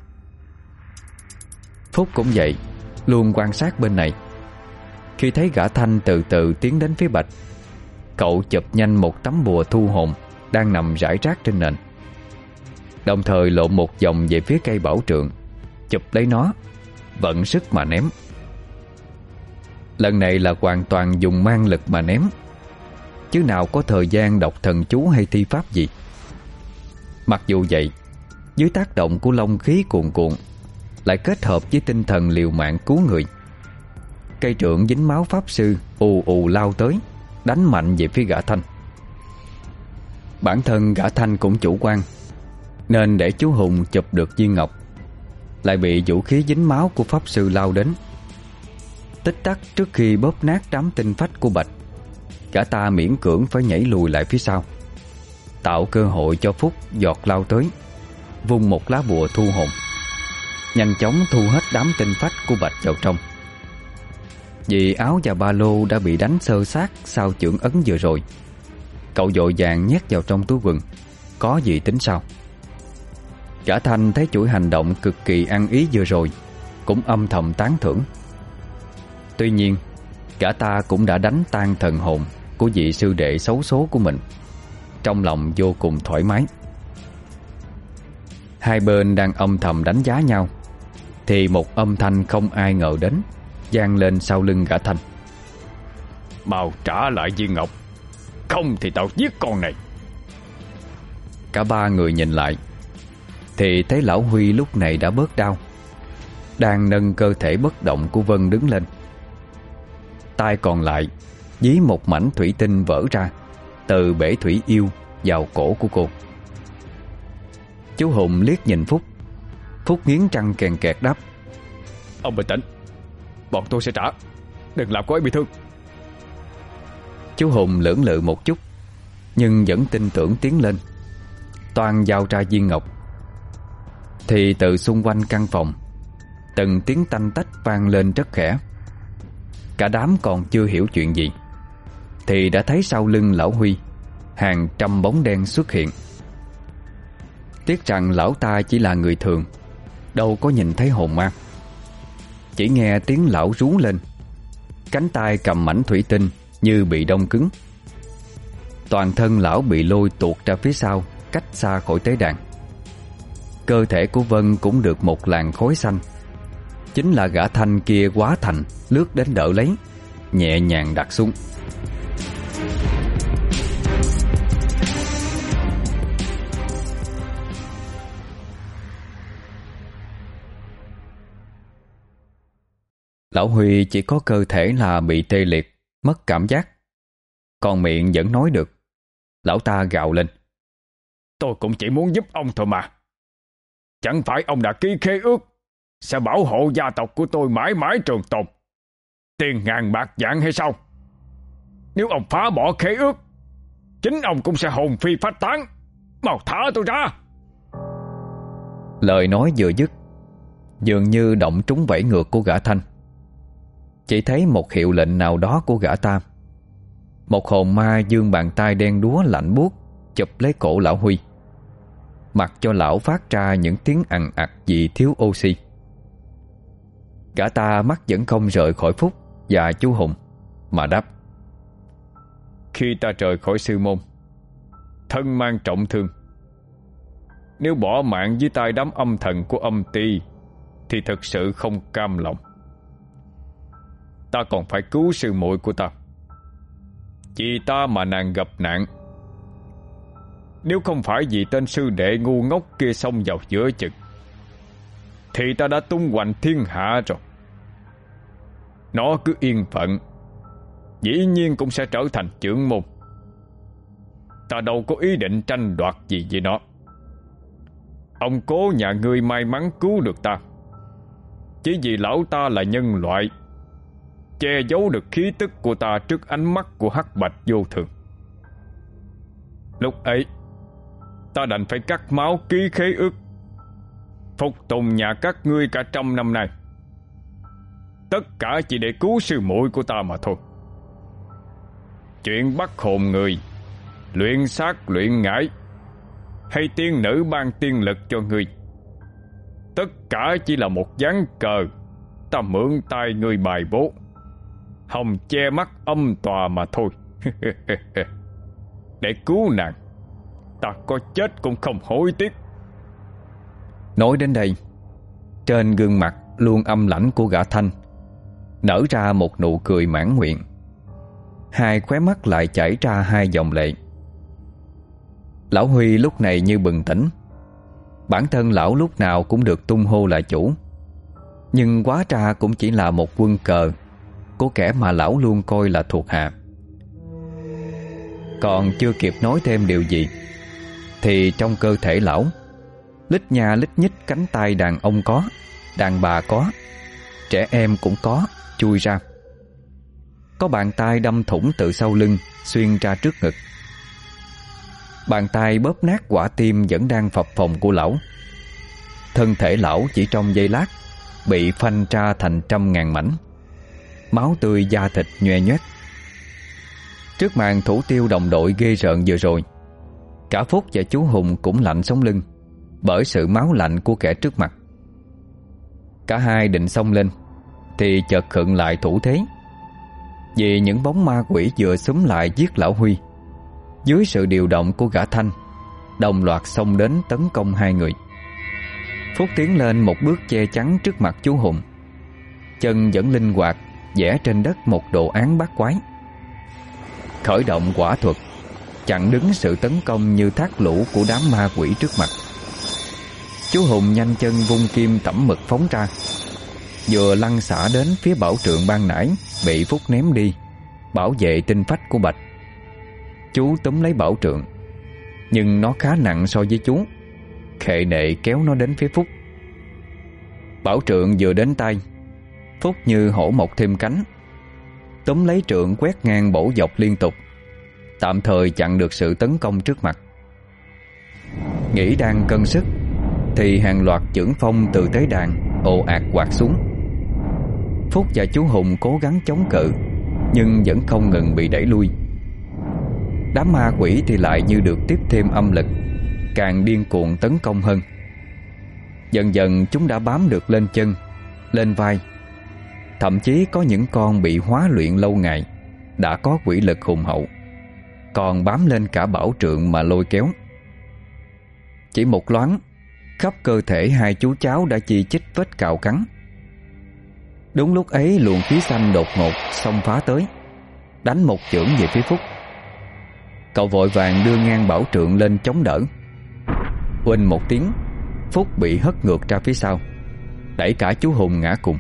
Speaker 1: Phúc cũng vậy, luôn quan sát bên này. Khi thấy gã Thanh từ từ tiến đến phía Bạch, cậu chụp nhanh một tấm bùa thu hồn đang nằm rải rác trên nền, đồng thời lộn một vòng về phía cây bảo trượng, chụp lấy nó, vận sức mà ném. Lần này là hoàn toàn dùng mang lực mà ném, chứ nào có thời gian đọc thần chú hay thi pháp gì. Mặc dù vậy, dưới tác động của long khí cuồn cuộn, lại kết hợp với tinh thần liều mạng cứu người, cây trượng dính máu pháp sư ù ù lao tới, đánh mạnh về phía gã Thanh. Bản thân gã Thanh cũng chủ quan, nên để chú Hùng chụp được viên ngọc, lại bị vũ khí dính máu của pháp sư lao đến. Tích tắc trước khi bóp nát đám tinh phách của Bạch, gã ta miễn cưỡng phải nhảy lùi lại phía sau, tạo cơ hội cho Phúc giọt lao tới, vung một lá bùa thu hồn, nhanh chóng thu hết đám tinh phách của Bạch vào trong. Vì áo và ba lô đã bị đánh xơ xác sau chưởng ấn vừa rồi, cậu vội vàng nhét vào trong túi quần, có gì tính sau. Gã Thanh thấy chuỗi hành động cực kỳ ăn ý vừa rồi, cũng âm thầm tán thưởng. Tuy nhiên, gã ta cũng đã đánh tan thần hồn của vị sư đệ xấu số của mình, trong lòng vô cùng thoải mái. Hai bên đang âm thầm đánh giá nhau, thì một âm thanh không ai ngờ đến vang lên sau lưng gã Thanh.
Speaker 2: Mau trả lại viên ngọc, không thì tao giết con này.
Speaker 1: Cả ba người nhìn lại thì thấy lão Huy lúc này đã bớt đau, đang nâng cơ thể bất động của Vân đứng lên. Tay còn lại dí một mảnh thủy tinh vỡ ra từ bể thủy yêu vào cổ của cô. Chú Hùng liếc nhìn Phúc. Phúc nghiến răng kèn kẹt đáp:
Speaker 2: Ông bình tĩnh, bọn tôi sẽ trả, đừng làm cô ấy bị thương.
Speaker 1: Chú Hùng lưỡng lự một chút, nhưng vẫn tin tưởng tiến lên, toan giao ra viên ngọc. Thì từ xung quanh căn phòng, từng tiếng tanh tách vang lên rất khẽ. Cả đám còn chưa hiểu chuyện gì thì đã thấy sau lưng lão Huy hàng trăm bóng đen xuất hiện. Tiếc rằng lão ta chỉ là người thường, đâu có nhìn thấy hồn ma. Chỉ nghe tiếng lão rú lên, cánh tay cầm mảnh thủy tinh như bị đông cứng. Toàn thân lão bị lôi tuột ra phía sau, cách xa khỏi tế đàn. Cơ thể của Vân cũng được một làn khói xanh. Chính là gã Thanh kia quá thành lướt đến đỡ lấy, nhẹ nhàng đặt xuống. Lão Huy chỉ có cơ thể là bị tê liệt, mất cảm giác, còn miệng vẫn nói được. Lão ta gào lên:
Speaker 2: Tôi cũng chỉ muốn giúp ông thôi mà. Chẳng phải ông đã ký khế ước sẽ bảo hộ gia tộc của tôi mãi mãi trường tồn, tiền ngàn bạc vạn hay sao? Nếu ông phá bỏ khế ước, chính ông cũng sẽ hồn phi phách tán. Mau thả tôi ra.
Speaker 1: Lời nói vừa dứt, dường như động trúng vảy ngược của gã Thanh. Chỉ thấy một hiệu lệnh nào đó của gã ta. Một hồn ma giương bàn tay đen đúa lạnh buốt chụp lấy cổ lão Huy, mặc cho lão phát ra những tiếng ằn ặc vì thiếu oxy. Gã ta mắt vẫn không rời khỏi Phúc và chú Hùng, mà đáp:
Speaker 2: Khi ta rời khỏi sư môn, thân mang trọng thương. Nếu bỏ mạng dưới tay đám âm thần của âm ty thì thực sự không cam lòng. Ta còn phải cứu sư muội của ta. Vì ta mà nàng gặp nạn. Nếu không phải vì tên sư đệ ngu ngốc kia xông vào giữa chừng thì ta đã tung hoành thiên hạ rồi. Nó cứ yên phận, dĩ nhiên cũng sẽ trở thành trưởng môn. Ta đâu có ý định tranh đoạt gì với nó. Ông cố nhà ngươi may mắn cứu được ta chỉ vì lão ta là nhân loại, che giấu được khí tức của ta trước ánh mắt của hắc bạch vô thường. Lúc ấy ta đành phải cắt máu ký khế ước, phục tùng nhà các ngươi cả trăm năm nay. Tất cả chỉ để cứu sư muội của ta mà thôi. Chuyện bắt hồn người, luyện xác luyện ngải, hay tiên nữ ban tiên lực cho ngươi, tất cả chỉ là một ván cờ ta mượn tay ngươi bài bố, hòng che mắt âm tòa mà thôi. Để cứu nàng, ta có chết cũng không hối tiếc.
Speaker 1: Nói đến đây, trên gương mặt luôn âm lãnh của gã Thanh nở ra một nụ cười mãn nguyện. Hai khóe mắt lại chảy ra hai dòng lệ. Lão Huy lúc này như bừng tỉnh. Bản thân lão lúc nào cũng được tung hô là chủ, nhưng hóa ra cũng chỉ là một quân cờ của kẻ mà lão luôn coi là thuộc hạ. Còn chưa kịp nói thêm điều gì thì trong cơ thể lão lít nha lít nhít cánh tay đàn ông có, đàn bà có, trẻ em cũng có chui ra. Có bàn tay đâm thủng từ sau lưng xuyên ra trước ngực. Bàn tay bóp nát quả tim vẫn đang phập phồng của lão. Thân thể lão chỉ trong giây lát bị phanh ra thành trăm ngàn mảnh, máu tươi da thịt nhoe nhoét. Trước màn thủ tiêu đồng đội ghê rợn vừa rồi, cả Phúc và chú Hùng cũng lạnh sống lưng bởi sự máu lạnh của kẻ trước mặt. Cả hai định xông lên thì chợt khựng lại thủ thế, vì những bóng ma quỷ vừa xúm lại giết lão Huy dưới sự điều động của gã Thanh đồng loạt xông đến tấn công hai người. Phúc tiến lên một bước che chắn trước mặt chú Hùng. Chân vẫn linh hoạt vẽ trên đất một đồ án bát quái, khởi động quả thuật chặn đứng sự tấn công như thác lũ của đám ma quỷ trước mặt. Chú Hùng nhanh chân vung kim tẩm mực phóng ra, vừa lăn xả đến phía bảo trượng ban nãy bị Phúc ném đi, bảo vệ tinh phách của Bạch. Chú túm lấy bảo trượng, nhưng nó khá nặng so với chú, khệ nệ kéo nó đến phía Phúc. Bảo trượng vừa đến tay, Phúc như hổ mọc thêm cánh, túm lấy trượng quét ngang bổ dọc liên tục, tạm thời chặn được sự tấn công trước mặt. Nghĩ đang cân sức thì hàng loạt chưởng phong từ tế đàn ồ ạt quạt xuống. Phúc và chú Hùng cố gắng chống cự, nhưng vẫn không ngừng bị đẩy lui. Đám ma quỷ thì lại như được tiếp thêm âm lực, càng điên cuồng tấn công hơn. Dần dần chúng đã bám được lên chân, lên vai. Thậm chí có những con bị hóa luyện lâu ngày, đã có quỷ lực hùng hậu, còn bám lên cả bảo trượng mà lôi kéo. Chỉ một loáng, khắp cơ thể hai chú cháu đã chi chít vết cào cắn. Đúng lúc ấy luồng khí xanh đột ngột xông phá tới, đánh một chưởng về phía Phúc. Cậu vội vàng đưa ngang bảo trượng lên chống đỡ. Uỳnh một tiếng, Phúc bị hất ngược ra phía sau, đẩy cả chú Hùng ngã cùng.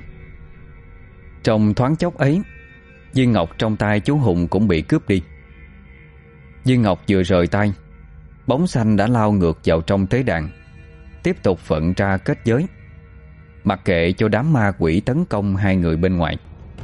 Speaker 1: Trong thoáng chốc ấy, viên ngọc trong tay chú Hùng cũng bị cướp đi. Viên ngọc vừa rời tay, bóng xanh đã lao ngược vào trong tế đàn, tiếp tục vận ra kết giới, mặc kệ cho đám ma quỷ tấn công hai người bên ngoài.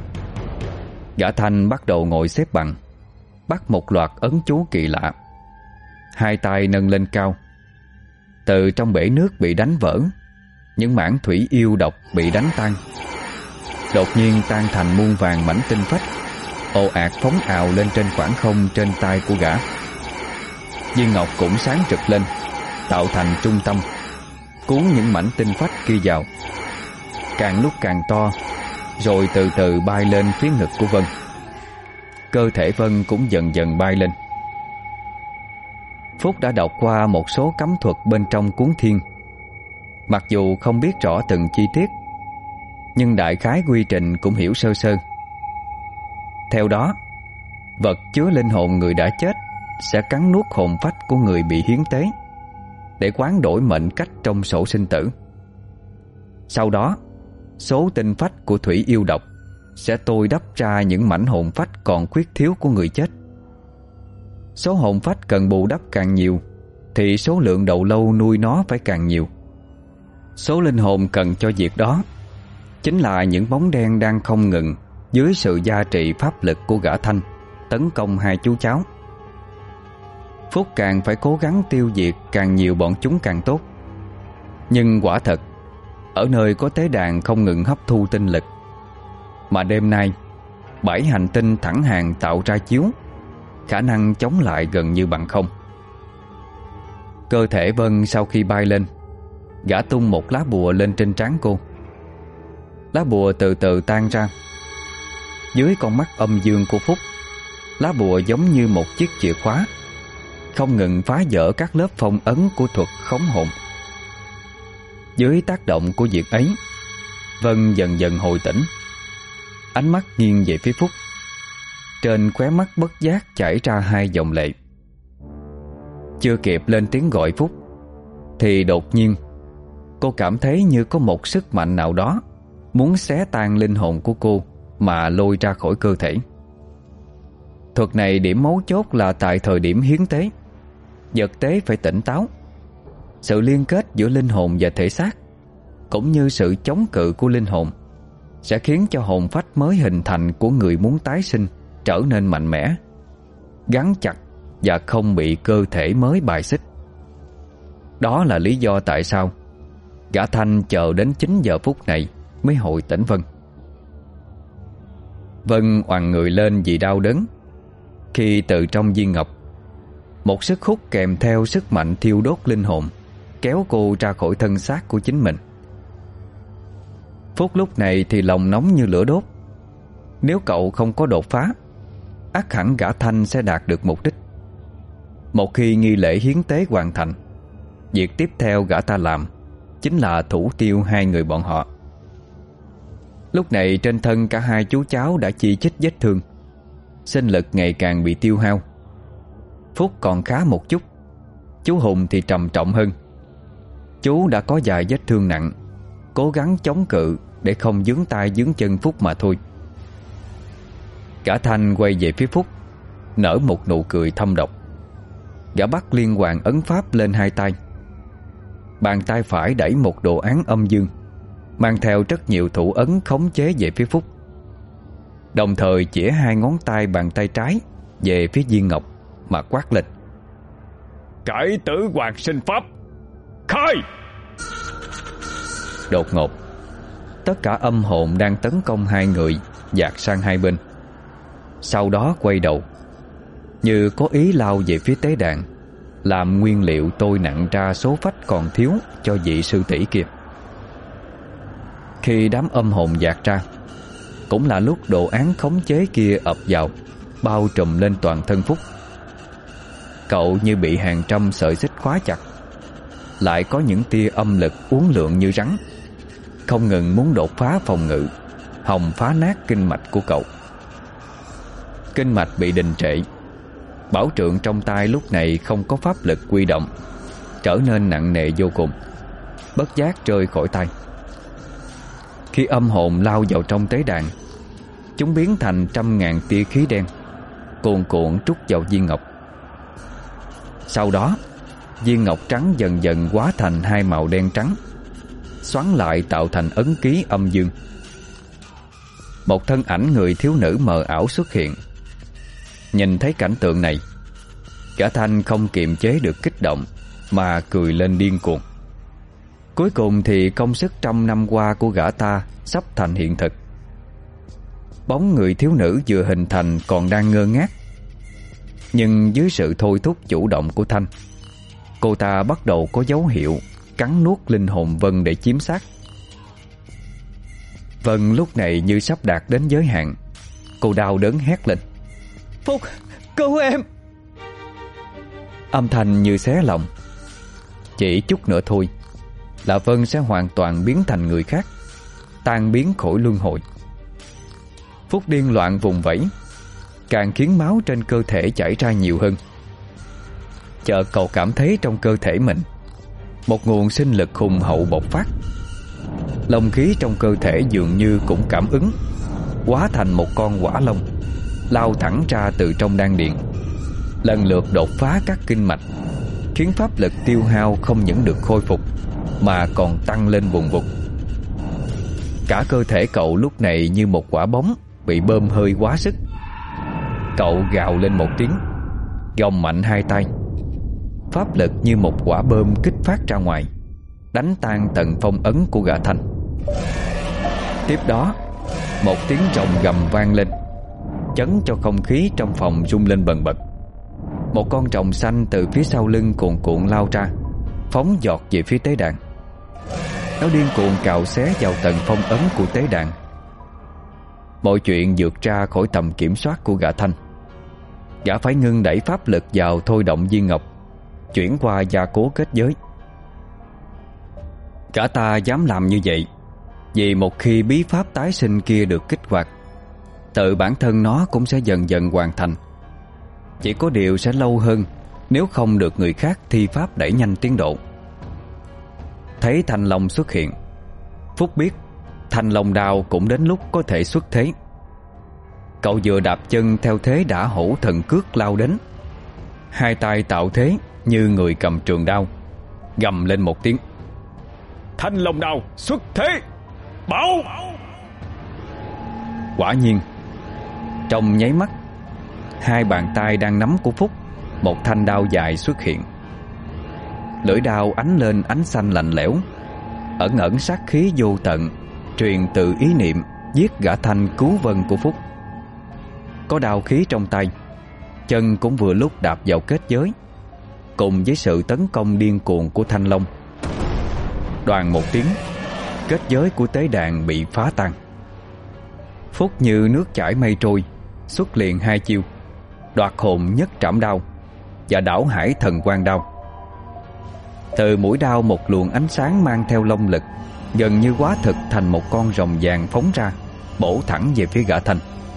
Speaker 1: Gã Thanh bắt đầu ngồi xếp bằng, bắt một loạt ấn chú kỳ lạ. Hai tay nâng lên cao. Từ trong bể nước bị đánh vỡ, những mảng thủy yêu độc bị đánh tan, đột nhiên tan thành muôn vàng mảnh tinh phách, ồ ạt phóng ào lên trên khoảng không trên tay của gã. Viên ngọc cũng sáng rực lên, tạo thành trung tâm, cuốn những mảnh tinh phách kia vào, càng lúc càng to, rồi từ từ bay lên phía ngực của Vân. Cơ thể Vân cũng dần dần bay lên. Phúc đã đọc qua một số cấm thuật bên trong cuốn thiên. Mặc dù không biết rõ từng chi tiết, nhưng đại khái quy trình cũng hiểu sơ sơ. Theo đó, vật chứa linh hồn người đã chết sẽ cắn nuốt hồn phách của người bị hiến tế, để hoán đổi mệnh cách trong sổ sinh tử. Sau đó, số tinh phách của thủy yêu độc sẽ tôi đắp ra những mảnh hồn phách còn khuyết thiếu của người chết. Số hồn phách cần bù đắp càng nhiều, thì số lượng đầu lâu nuôi nó phải càng nhiều. Số linh hồn cần cho việc đó chính là những bóng đen đang không ngừng, dưới sự gia trị pháp lực của gã Thanh, tấn công hai chú cháu. Phúc càng phải cố gắng tiêu diệt càng nhiều bọn chúng càng tốt. Nhưng quả thật, ở nơi có tế đàn không ngừng hấp thu tinh lực, mà đêm nay bảy hành tinh thẳng hàng tạo ra chiếu, khả năng chống lại gần như bằng không. Cơ thể Vân sau khi bay lên, gã tung một lá bùa lên trên trán cô. Lá bùa từ từ tan ra. Dưới con mắt âm dương của Phúc, lá bùa giống như một chiếc chìa khóa, không ngừng phá vỡ các lớp phong ấn của thuật khống hồn. Dưới tác động của việc ấy, Vân dần dần hồi tỉnh, ánh mắt nghiêng về phía Phúc. Trên khóe mắt bất giác chảy ra hai dòng lệ. Chưa kịp lên tiếng gọi Phúc, thì đột nhiên cô cảm thấy như có một sức mạnh nào đó muốn xé tan linh hồn của cô mà lôi ra khỏi cơ thể. Thuật này điểm mấu chốt là tại thời điểm hiến tế, vật tế phải tỉnh táo. Sự liên kết giữa linh hồn và thể xác, cũng như sự chống cự của linh hồn, sẽ khiến cho hồn phách mới hình thành của người muốn tái sinh trở nên mạnh mẽ, gắn chặt và không bị cơ thể mới bài xích. Đó là lý do tại sao gã Thanh chờ đến chín giờ phút này mới hồi tỉnh Vân. Vân oằn người lên vì đau đớn, khi từ trong viên ngọc, một sức hút kèm theo sức mạnh thiêu đốt linh hồn kéo cô ra khỏi thân xác của chính mình. Phúc lúc này thì lòng nóng như lửa đốt. Nếu cậu không có đột phá, ắt hẳn gã Thanh sẽ đạt được mục đích. Một khi nghi lễ hiến tế hoàn thành, việc tiếp theo gã ta làm chính là thủ tiêu hai người bọn họ. Lúc này trên thân cả hai chú cháu đã chi chít vết thương, sinh lực ngày càng bị tiêu hao. Phúc còn khá một chút, chú Hùng thì trầm trọng hơn. Chú đã có vài vết thương nặng, cố gắng chống cự để không vướng tay vướng chân Phúc mà thôi. Cả Thanh quay về phía Phúc, nở một nụ cười thâm độc. Gã bắt liên hoàn ấn pháp lên hai tay. Bàn tay phải đẩy một đồ án âm dương, mang theo rất nhiều thủ ấn khống chế về phía Phúc, đồng thời chĩa hai ngón tay bàn tay trái về phía viên ngọc mà quát lên:
Speaker 2: Cải tử hoàng sinh pháp, khai!
Speaker 1: Đột ngột, tất cả âm hồn đang tấn công hai người dạt sang hai bên, sau đó quay đầu, như có ý lao về phía tế đàn, làm nguyên liệu tôi nặng ra số phách còn thiếu cho vị sư tỷ kia. Khi đám âm hồn dạt ra, cũng là lúc đồ án khống chế kia ập vào, bao trùm lên toàn thân Phúc. Cậu như bị hàng trăm sợi xích khóa chặt, lại có những tia âm lực uốn lượn như rắn, không ngừng muốn đột phá phòng ngự, hòng phá nát kinh mạch của cậu. Kinh mạch bị đình trệ, bảo trượng trong tay lúc này không có pháp lực quy động, trở nên nặng nề vô cùng, bất giác rơi khỏi tay. Khi âm hồn lao vào trong tế đàn, chúng biến thành trăm ngàn tia khí đen, cuồn cuộn trút vào viên ngọc. Sau đó, viên ngọc trắng dần dần hóa thành hai màu đen trắng, xoắn lại tạo thành ấn ký âm dương. Một thân ảnh người thiếu nữ mờ ảo xuất hiện. Nhìn thấy cảnh tượng này, Cả Thanh không kiềm chế được kích động mà cười lên điên cuồng. Cuối cùng thì công sức trăm năm qua của gã ta sắp thành hiện thực. Bóng người thiếu nữ vừa hình thành còn đang ngơ ngác, nhưng dưới sự thôi thúc chủ động của Thanh, cô ta bắt đầu có dấu hiệu cắn nuốt linh hồn Vân để chiếm xác. Vân lúc này như sắp đạt đến giới hạn. Cô đau đớn hét lên: Phúc, cứu em! Âm thanh như xé lòng. Chỉ chút nữa thôi là Vân sẽ hoàn toàn biến thành người khác, tan biến khỏi luân hồi. Phúc điên loạn vùng vẫy, càng khiến máu trên cơ thể chảy ra nhiều hơn. Chợt cậu cảm thấy trong cơ thể mình một nguồn sinh lực hùng hậu bộc phát. Long khí trong cơ thể dường như cũng cảm ứng, hóa thành một con hỏa long, lao thẳng ra từ trong đan điền, lần lượt đột phá các kinh mạch, khiến pháp lực tiêu hao không những được khôi phục mà còn tăng lên vùng vụt. Cả cơ thể cậu lúc này như một quả bóng bị bơm hơi quá sức. Cậu gào lên một tiếng, gồng mạnh hai tay. Pháp lực như một quả bơm kích phát ra ngoài, đánh tan tầng phong ấn của gã Thanh. Tiếp đó, một tiếng rồng gầm vang lên, chấn cho không khí trong phòng rung lên bần bật. Một con rồng xanh từ phía sau lưng cuồn cuộn lao ra, phóng giọt về phía tế đàn. Nó điên cuồng cào xé vào tầng phong ấn của tế đàn. Mọi chuyện vượt ra khỏi tầm kiểm soát của gã Thanh. Gã phải ngưng đẩy pháp lực vào thôi động viên ngọc, chuyển qua gia cố kết giới. Gã ta dám làm như vậy vì một khi bí pháp tái sinh kia được kích hoạt, tự bản thân nó cũng sẽ dần dần hoàn thành. Chỉ có điều sẽ lâu hơn nếu không được người khác thi pháp đẩy nhanh tiến độ. Thấy Thanh Long xuất hiện, Phúc biết Thanh Long đao cũng đến lúc có thể xuất thế. Cậu vừa đạp chân theo thế đã hổ thần cước lao đến, hai tay tạo thế như người cầm trường đao, gầm lên một tiếng: Thanh Long đao xuất thế, bảo! Quả nhiên, trong nháy mắt, hai bàn tay đang nắm của Phúc một thanh đao dài xuất hiện. Lưỡi đao ánh lên ánh xanh lạnh lẽo, ẩn ẩn sát khí vô tận, truyền từ ý niệm giết gã Thanh cứu Vân của Phúc. Có đao khí trong tay, chân cũng vừa lúc đạp vào kết giới, cùng với sự tấn công điên cuồng của Thanh Long. Đoàn một tiếng, kết giới của tế đàn bị phá tan. Phúc như nước chảy mây trôi, xuất liền hai chiêu: đoạt hồn nhất trảm đao và đảo hải thần quang đao. Từ mũi đao một luồng ánh sáng mang theo long lực, gần như hóa thực thành một con rồng vàng phóng ra, bổ thẳng về phía Gã Thanh.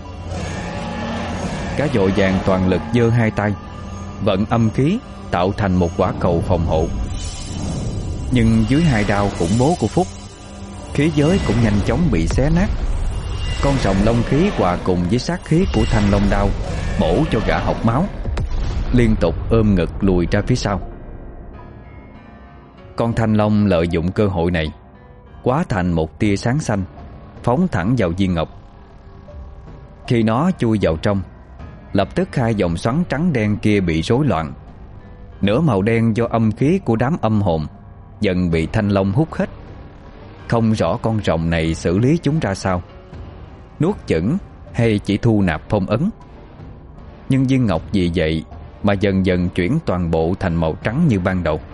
Speaker 1: Gã vội vàng toàn lực giơ hai tay, vận âm khí tạo thành một quả cầu phòng hộ. Nhưng dưới hai đao khủng bố của Phúc, khí giới cũng nhanh chóng bị xé nát. Con rồng long khí hòa cùng với sát khí của thanh long đao bổ cho gã học máu, liên tục ôm ngực lùi ra phía sau. Con thanh long lợi dụng cơ hội này, hóa thành một tia sáng xanh, phóng thẳng vào viên ngọc. Khi nó chui vào trong, lập tức hai dòng xoắn trắng đen kia bị rối loạn. Nửa màu đen do âm khí của đám âm hồn dần bị thanh long hút hết. Không rõ con rồng này xử lý chúng ra sao, nuốt chửng hay chỉ thu nạp phong ấn. Nhưng viên ngọc vì vậy mà dần dần chuyển toàn bộ thành màu trắng như ban đầu.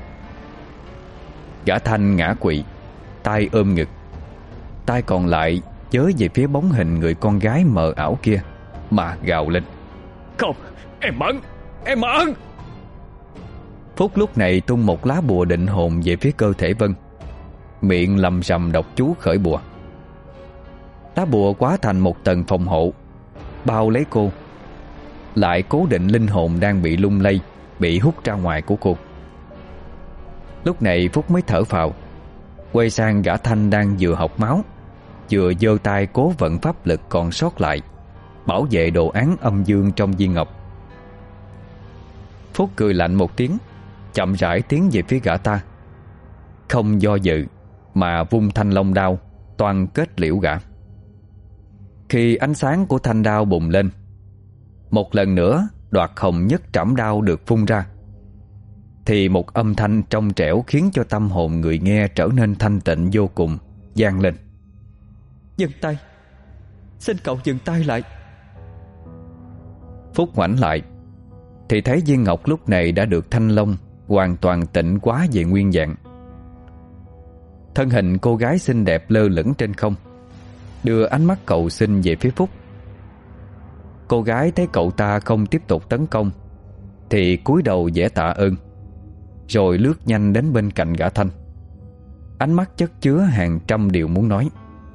Speaker 1: Gã Thanh ngã quỵ, tay ôm ngực, tay còn lại chới về phía bóng hình người con gái mờ ảo kia mà gào lên:
Speaker 2: Không, em bận, em bận.
Speaker 1: Phúc lúc này tung một lá bùa định hồn về phía cơ thể Vân, miệng lầm rầm đọc chú khởi bùa. Lá bùa hóa thành một tầng phòng hộ, bao lấy cô, lại cố định linh hồn đang bị lung lay, bị hút ra ngoài của cô. Lúc này Phúc mới thở phào, quay sang Gã Thanh đang vừa học máu, vừa giơ tay cố vận pháp lực còn sót lại, bảo vệ đồ án âm dương trong viên ngọc. Phúc cười lạnh một tiếng, chậm rãi tiến về phía gã ta, không do dự mà vung thanh long đao toàn kết liễu gã. Khi ánh sáng của thanh đao bùng lên, một lần nữa đoạt hồng nhất trảm đao được phun ra, thì một âm thanh trong trẻo khiến cho tâm hồn người nghe trở nên thanh tịnh vô cùng vang lên:
Speaker 3: Dừng tay, xin cậu dừng tay lại.
Speaker 1: Phúc ngoảnh lại thì thấy viên ngọc lúc này đã được thanh long hoàn toàn tịnh hóa về nguyên dạng. Thân hình cô gái xinh đẹp lơ lửng trên không, đưa ánh mắt cầu xin về phía Phúc. Cô gái thấy cậu ta không tiếp tục tấn công thì cúi đầu vẽ tạ ơn, rồi lướt nhanh đến bên cạnh Gã Thanh, ánh mắt chất chứa hàng trăm điều muốn nói.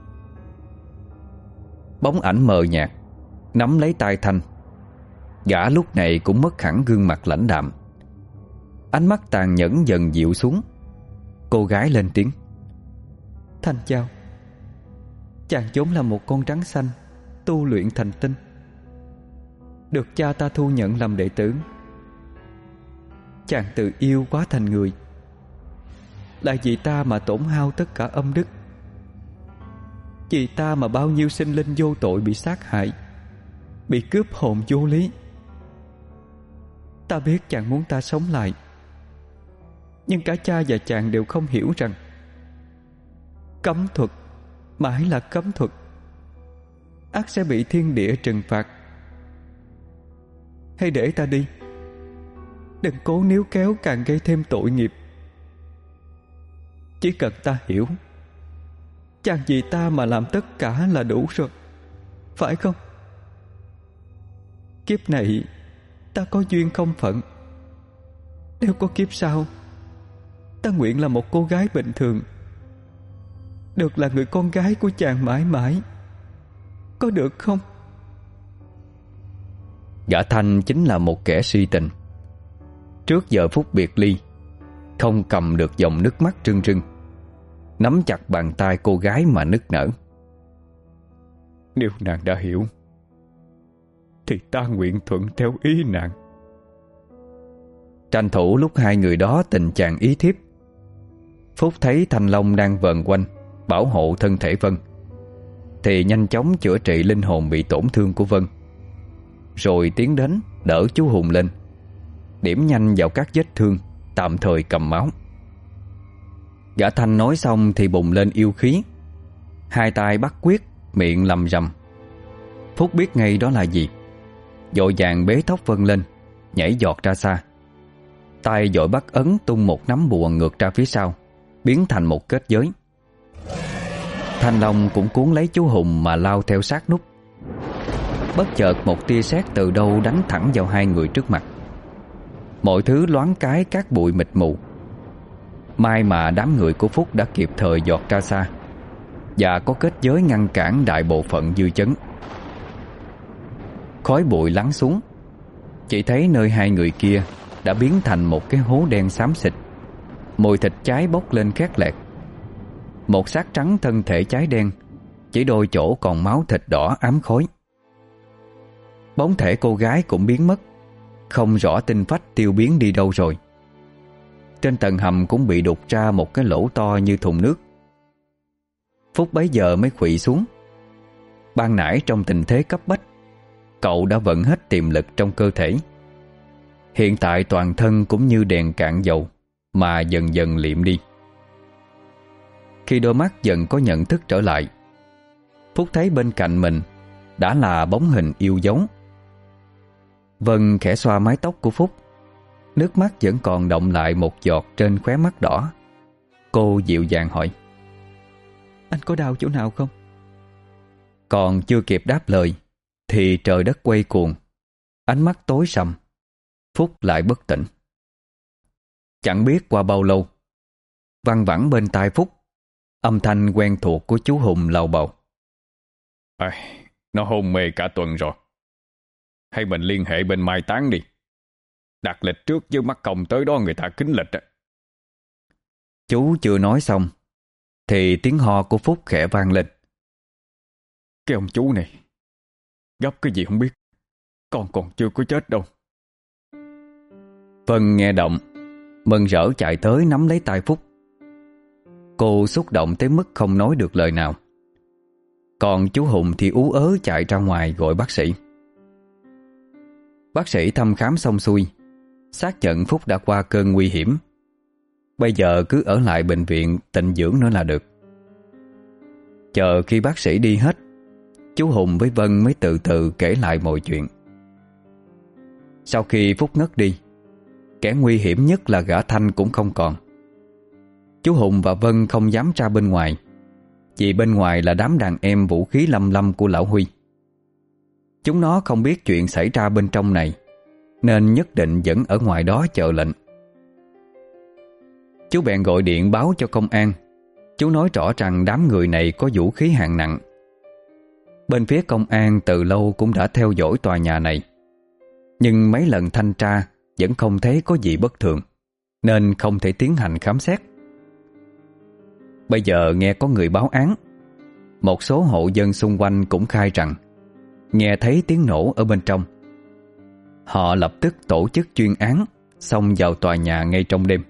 Speaker 1: Bóng ảnh mờ nhạt nắm lấy tay Thanh. Gã lúc này cũng mất hẳn gương mặt lãnh đạm, ánh mắt tàn nhẫn dần dịu xuống. Cô gái lên tiếng:
Speaker 3: Thanh chào. Chàng vốn là một con rắn xanh tu luyện thành tinh, được cha ta thu nhận làm đệ tử. Chàng tự yêu quá thành người, lại vì ta mà tổn hao tất cả âm đức. Vì ta mà bao nhiêu sinh linh vô tội bị sát hại, bị cướp hồn vô lý. Ta biết chàng muốn ta sống lại, nhưng cả cha và chàng đều không hiểu rằng cấm thuật mãi là cấm thuật, ắt sẽ bị thiên địa trừng phạt. Hãy để ta đi, đừng cố níu kéo càng gây thêm tội nghiệp. Chỉ cần ta hiểu chàng vì ta mà làm tất cả là đủ rồi, phải không? Kiếp này ta có duyên không phận, nếu có kiếp sau, ta nguyện là một cô gái bình thường, được là người con gái của chàng mãi mãi, có được không?
Speaker 1: Gã Thanh chính là một kẻ si tình. Trước giờ phút biệt ly, không cầm được dòng nước mắt rưng rưng, nắm chặt bàn tay cô gái mà nức nở.
Speaker 2: Nếu nàng đã hiểu thì ta nguyện thuận theo ý nàng.
Speaker 1: Tranh thủ lúc hai người đó tình chàng ý thiếp, Phúc thấy Thanh Long đang vờn quanh bảo hộ thân thể Vân, thì nhanh chóng chữa trị linh hồn bị tổn thương của Vân, rồi tiến đến đỡ chú Hùng lên, điểm nhanh vào các vết thương, tạm thời cầm máu. Gã Thanh nói xong thì bùng lên yêu khí, hai tay bắt quyết, miệng lầm rầm. Phúc biết ngay đó là gì, vội vàng bế tóc Vân lên, nhảy giọt ra xa. Tay vội bắt ấn tung một nắm bùa ngược ra phía sau, biến thành một kết giới. Thanh Long cũng cuốn lấy chú Hùng mà lao theo sát nút. Bất chợt một tia sét từ đâu đánh thẳng vào hai người trước mặt. Mọi thứ loáng cái cát bụi mịt mù, May mà đám người của Phúc đã kịp thời giọt ra xa và có kết giới ngăn cản đại bộ phận dư chấn. Khói bụi lắng xuống, chỉ thấy nơi hai người kia đã biến thành một cái hố đen xám xịt. Mùi thịt cháy bốc lên khét lẹt. Một xác trắng thân thể cháy đen, chỉ đôi chỗ còn máu thịt đỏ ám khói. Bóng thể cô gái cũng biến mất, không rõ tinh phách tiêu biến đi đâu rồi. Trên tầng hầm cũng bị đục ra một cái lỗ to như thùng nước. Phúc bấy giờ mới khuỵu xuống. Ban nãy trong tình thế cấp bách, cậu đã vận hết tiềm lực trong cơ thể. Hiện tại toàn thân cũng như đèn cạn dầu mà dần dần liệm đi. Khi đôi mắt dần có nhận thức trở lại, Phúc thấy bên cạnh mình đã là bóng hình yêu dấu. Vân khẽ xoa mái tóc của Phúc. Nước mắt vẫn còn đọng lại một giọt trên khóe mắt đỏ. Cô dịu dàng hỏi:
Speaker 3: Anh có đau chỗ nào không?
Speaker 1: Còn chưa kịp đáp lời thì trời đất quay cuồng, ánh mắt tối sầm. Phúc lại bất tỉnh. Chẳng biết qua bao lâu, văng vẳng bên tai Phúc âm thanh quen thuộc của chú Hùng lầu bầu:
Speaker 2: À, nó hôn mê cả tuần rồi. Hay mình liên hệ bên mai táng đi, đặt lịch trước với mắc công tới đó người ta kính lịch á.
Speaker 1: Chú chưa nói xong thì tiếng ho của Phúc khẽ vang lên.
Speaker 2: Cái ông chú này gấp cái gì không biết, con còn chưa có chết đâu.
Speaker 1: Vân nghe động, mừng rỡ chạy tới nắm lấy tay Phúc. Cô xúc động tới mức không nói được lời nào. Còn chú Hùng thì ú ớ chạy ra ngoài gọi bác sĩ. Bác sĩ thăm khám xong xuôi, xác nhận Phúc đã qua cơn nguy hiểm. Bây giờ cứ ở lại bệnh viện tịnh dưỡng nữa là được. Chờ khi bác sĩ đi hết, chú Hùng với Vân mới từ từ kể lại mọi chuyện. Sau khi Phúc ngất đi, kẻ nguy hiểm nhất là gã Thanh cũng không còn. Chú Hùng và Vân không dám ra bên ngoài, vì bên ngoài là đám đàn em vũ khí lâm lâm của lão Huy. Chúng nó không biết chuyện xảy ra bên trong này, nên nhất định vẫn ở ngoài đó chờ lệnh. Chú bèn gọi điện báo cho công an. Chú nói rõ rằng đám người này có vũ khí hạng nặng. Bên phía công an từ lâu cũng đã theo dõi tòa nhà này, nhưng mấy lần thanh tra vẫn không thấy có gì bất thường, nên không thể tiến hành khám xét. Bây giờ nghe có người báo án, một số hộ dân xung quanh cũng khai rằng nghe thấy tiếng nổ ở bên trong. Họ lập tức tổ chức chuyên án, xông vào tòa nhà ngay trong đêm.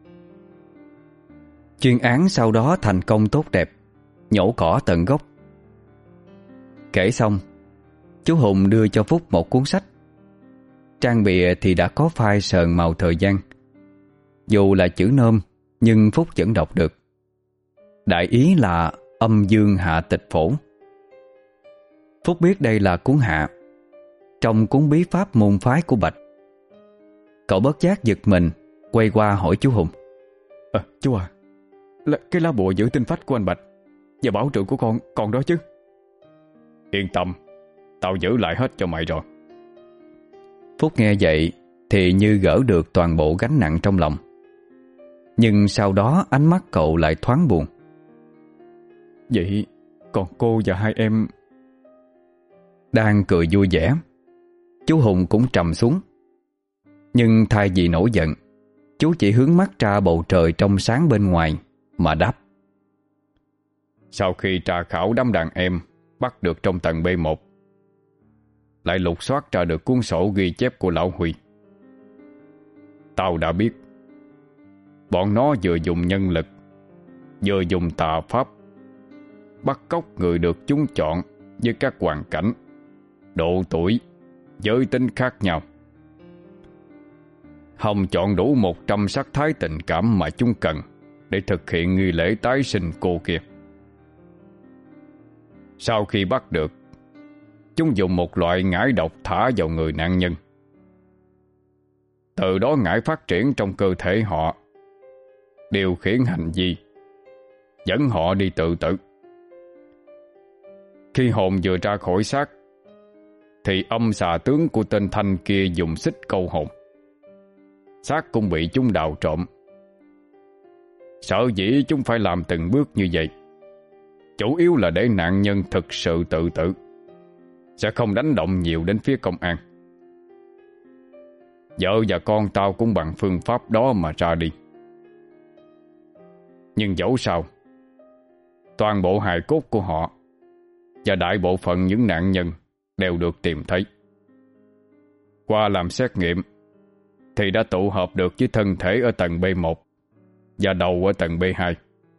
Speaker 1: Chuyên án sau đó thành công tốt đẹp, nhổ cỏ tận gốc. Kể xong, chú Hùng đưa cho Phúc một cuốn sách. Trang bìa thì đã có phai sờn màu thời gian. Dù là chữ nôm, nhưng Phúc vẫn đọc được. Đại ý là Âm Dương Hạ Tịch Phổ. Phúc biết đây là cuốn hạ, trong cuốn bí pháp môn phái của Bạch. Cậu bất giác giật mình, quay qua hỏi chú Hùng:
Speaker 2: À, chú à, là cái lá bùa giữ tinh phách của anh Bạch và bảo trợ của con còn đó chứ? Yên tâm, tao giữ lại hết cho mày rồi.
Speaker 1: Phúc nghe vậy thì như gỡ được toàn bộ gánh nặng trong lòng. Nhưng sau đó ánh mắt cậu lại thoáng buồn.
Speaker 2: Vậy còn cô và hai em?
Speaker 1: Đang cười vui vẻ, chú Hùng cũng trầm xuống. Nhưng thay vì nổi giận, chú chỉ hướng mắt ra bầu trời trong sáng bên ngoài mà đáp:
Speaker 2: Sau khi tra khảo đám đàn em bắt được trong tầng B một, lại lục soát ra được cuốn sổ ghi chép của lão Huy. Tao đã biết bọn nó vừa dùng nhân lực, vừa dùng tà pháp, bắt cóc người được chúng chọn với các hoàn cảnh, độ tuổi, giới tính khác nhau. Hồng chọn đủ một trăm sắc thái tình cảm mà chúng cần để thực hiện nghi lễ tái sinh cô kia. Sau khi bắt được, chúng dùng một loại ngải độc thả vào người nạn nhân. Từ đó ngải phát triển trong cơ thể họ, điều khiển hành vi, dẫn họ đi tự tử. Khi hồn vừa ra khỏi xác, thì âm xà tướng của tên Thanh kia dùng xích câu hồn. Xác cũng bị chúng đào trộm. Sở dĩ chúng phải làm từng bước như vậy, chủ yếu là để nạn nhân thực sự tự tử, sẽ không đánh động nhiều đến phía công an. Vợ và con tao cũng bằng phương pháp đó mà ra đi. Nhưng dẫu sao, toàn bộ hài cốt của họ và đại bộ phận những nạn nhân đều được tìm thấy. Qua làm xét nghiệm thì đã tụ hợp được với thân thể ở tầng B một và đầu ở tầng B hai.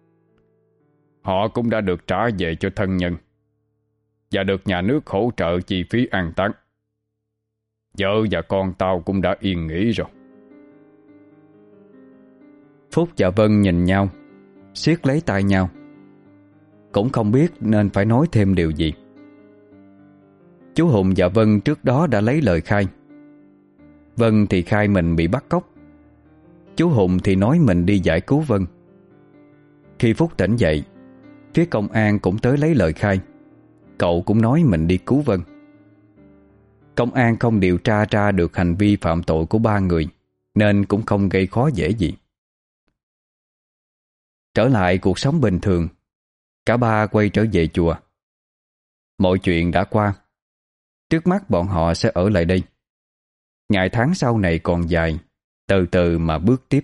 Speaker 2: Họ cũng đã được trả về cho thân nhân và được nhà nước hỗ trợ chi phí an táng. Vợ và con tao cũng đã yên nghỉ rồi.
Speaker 1: Phúc và Vân nhìn nhau, siết lấy tay nhau, cũng không biết nên phải nói thêm điều gì. Chú Hùng và Vân trước đó đã lấy lời khai. Vân thì khai mình bị bắt cóc, chú Hùng thì nói mình đi giải cứu Vân. Khi Phúc tỉnh dậy, phía công an cũng tới lấy lời khai. Cậu cũng nói mình đi cứu Vân. Công an không điều tra ra được hành vi phạm tội của ba người, nên cũng không gây khó dễ gì. Trở lại cuộc sống bình thường, cả ba quay trở về chùa. Mọi chuyện đã qua, trước mắt bọn họ sẽ ở lại đây. Ngày tháng sau này còn dài, từ từ mà bước tiếp.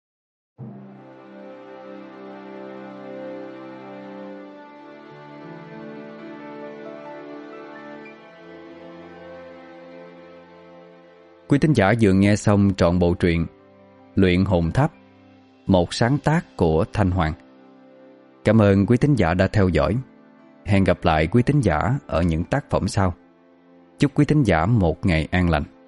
Speaker 1: Quý thính giả vừa nghe xong trọn bộ truyện Luyện Hồn Tháp, một sáng tác của Thanh Hoàng. Cảm ơn quý thính giả đã theo dõi. Hẹn gặp lại quý thính giả ở những tác phẩm sau. Chúc quý thính giả một ngày an lành.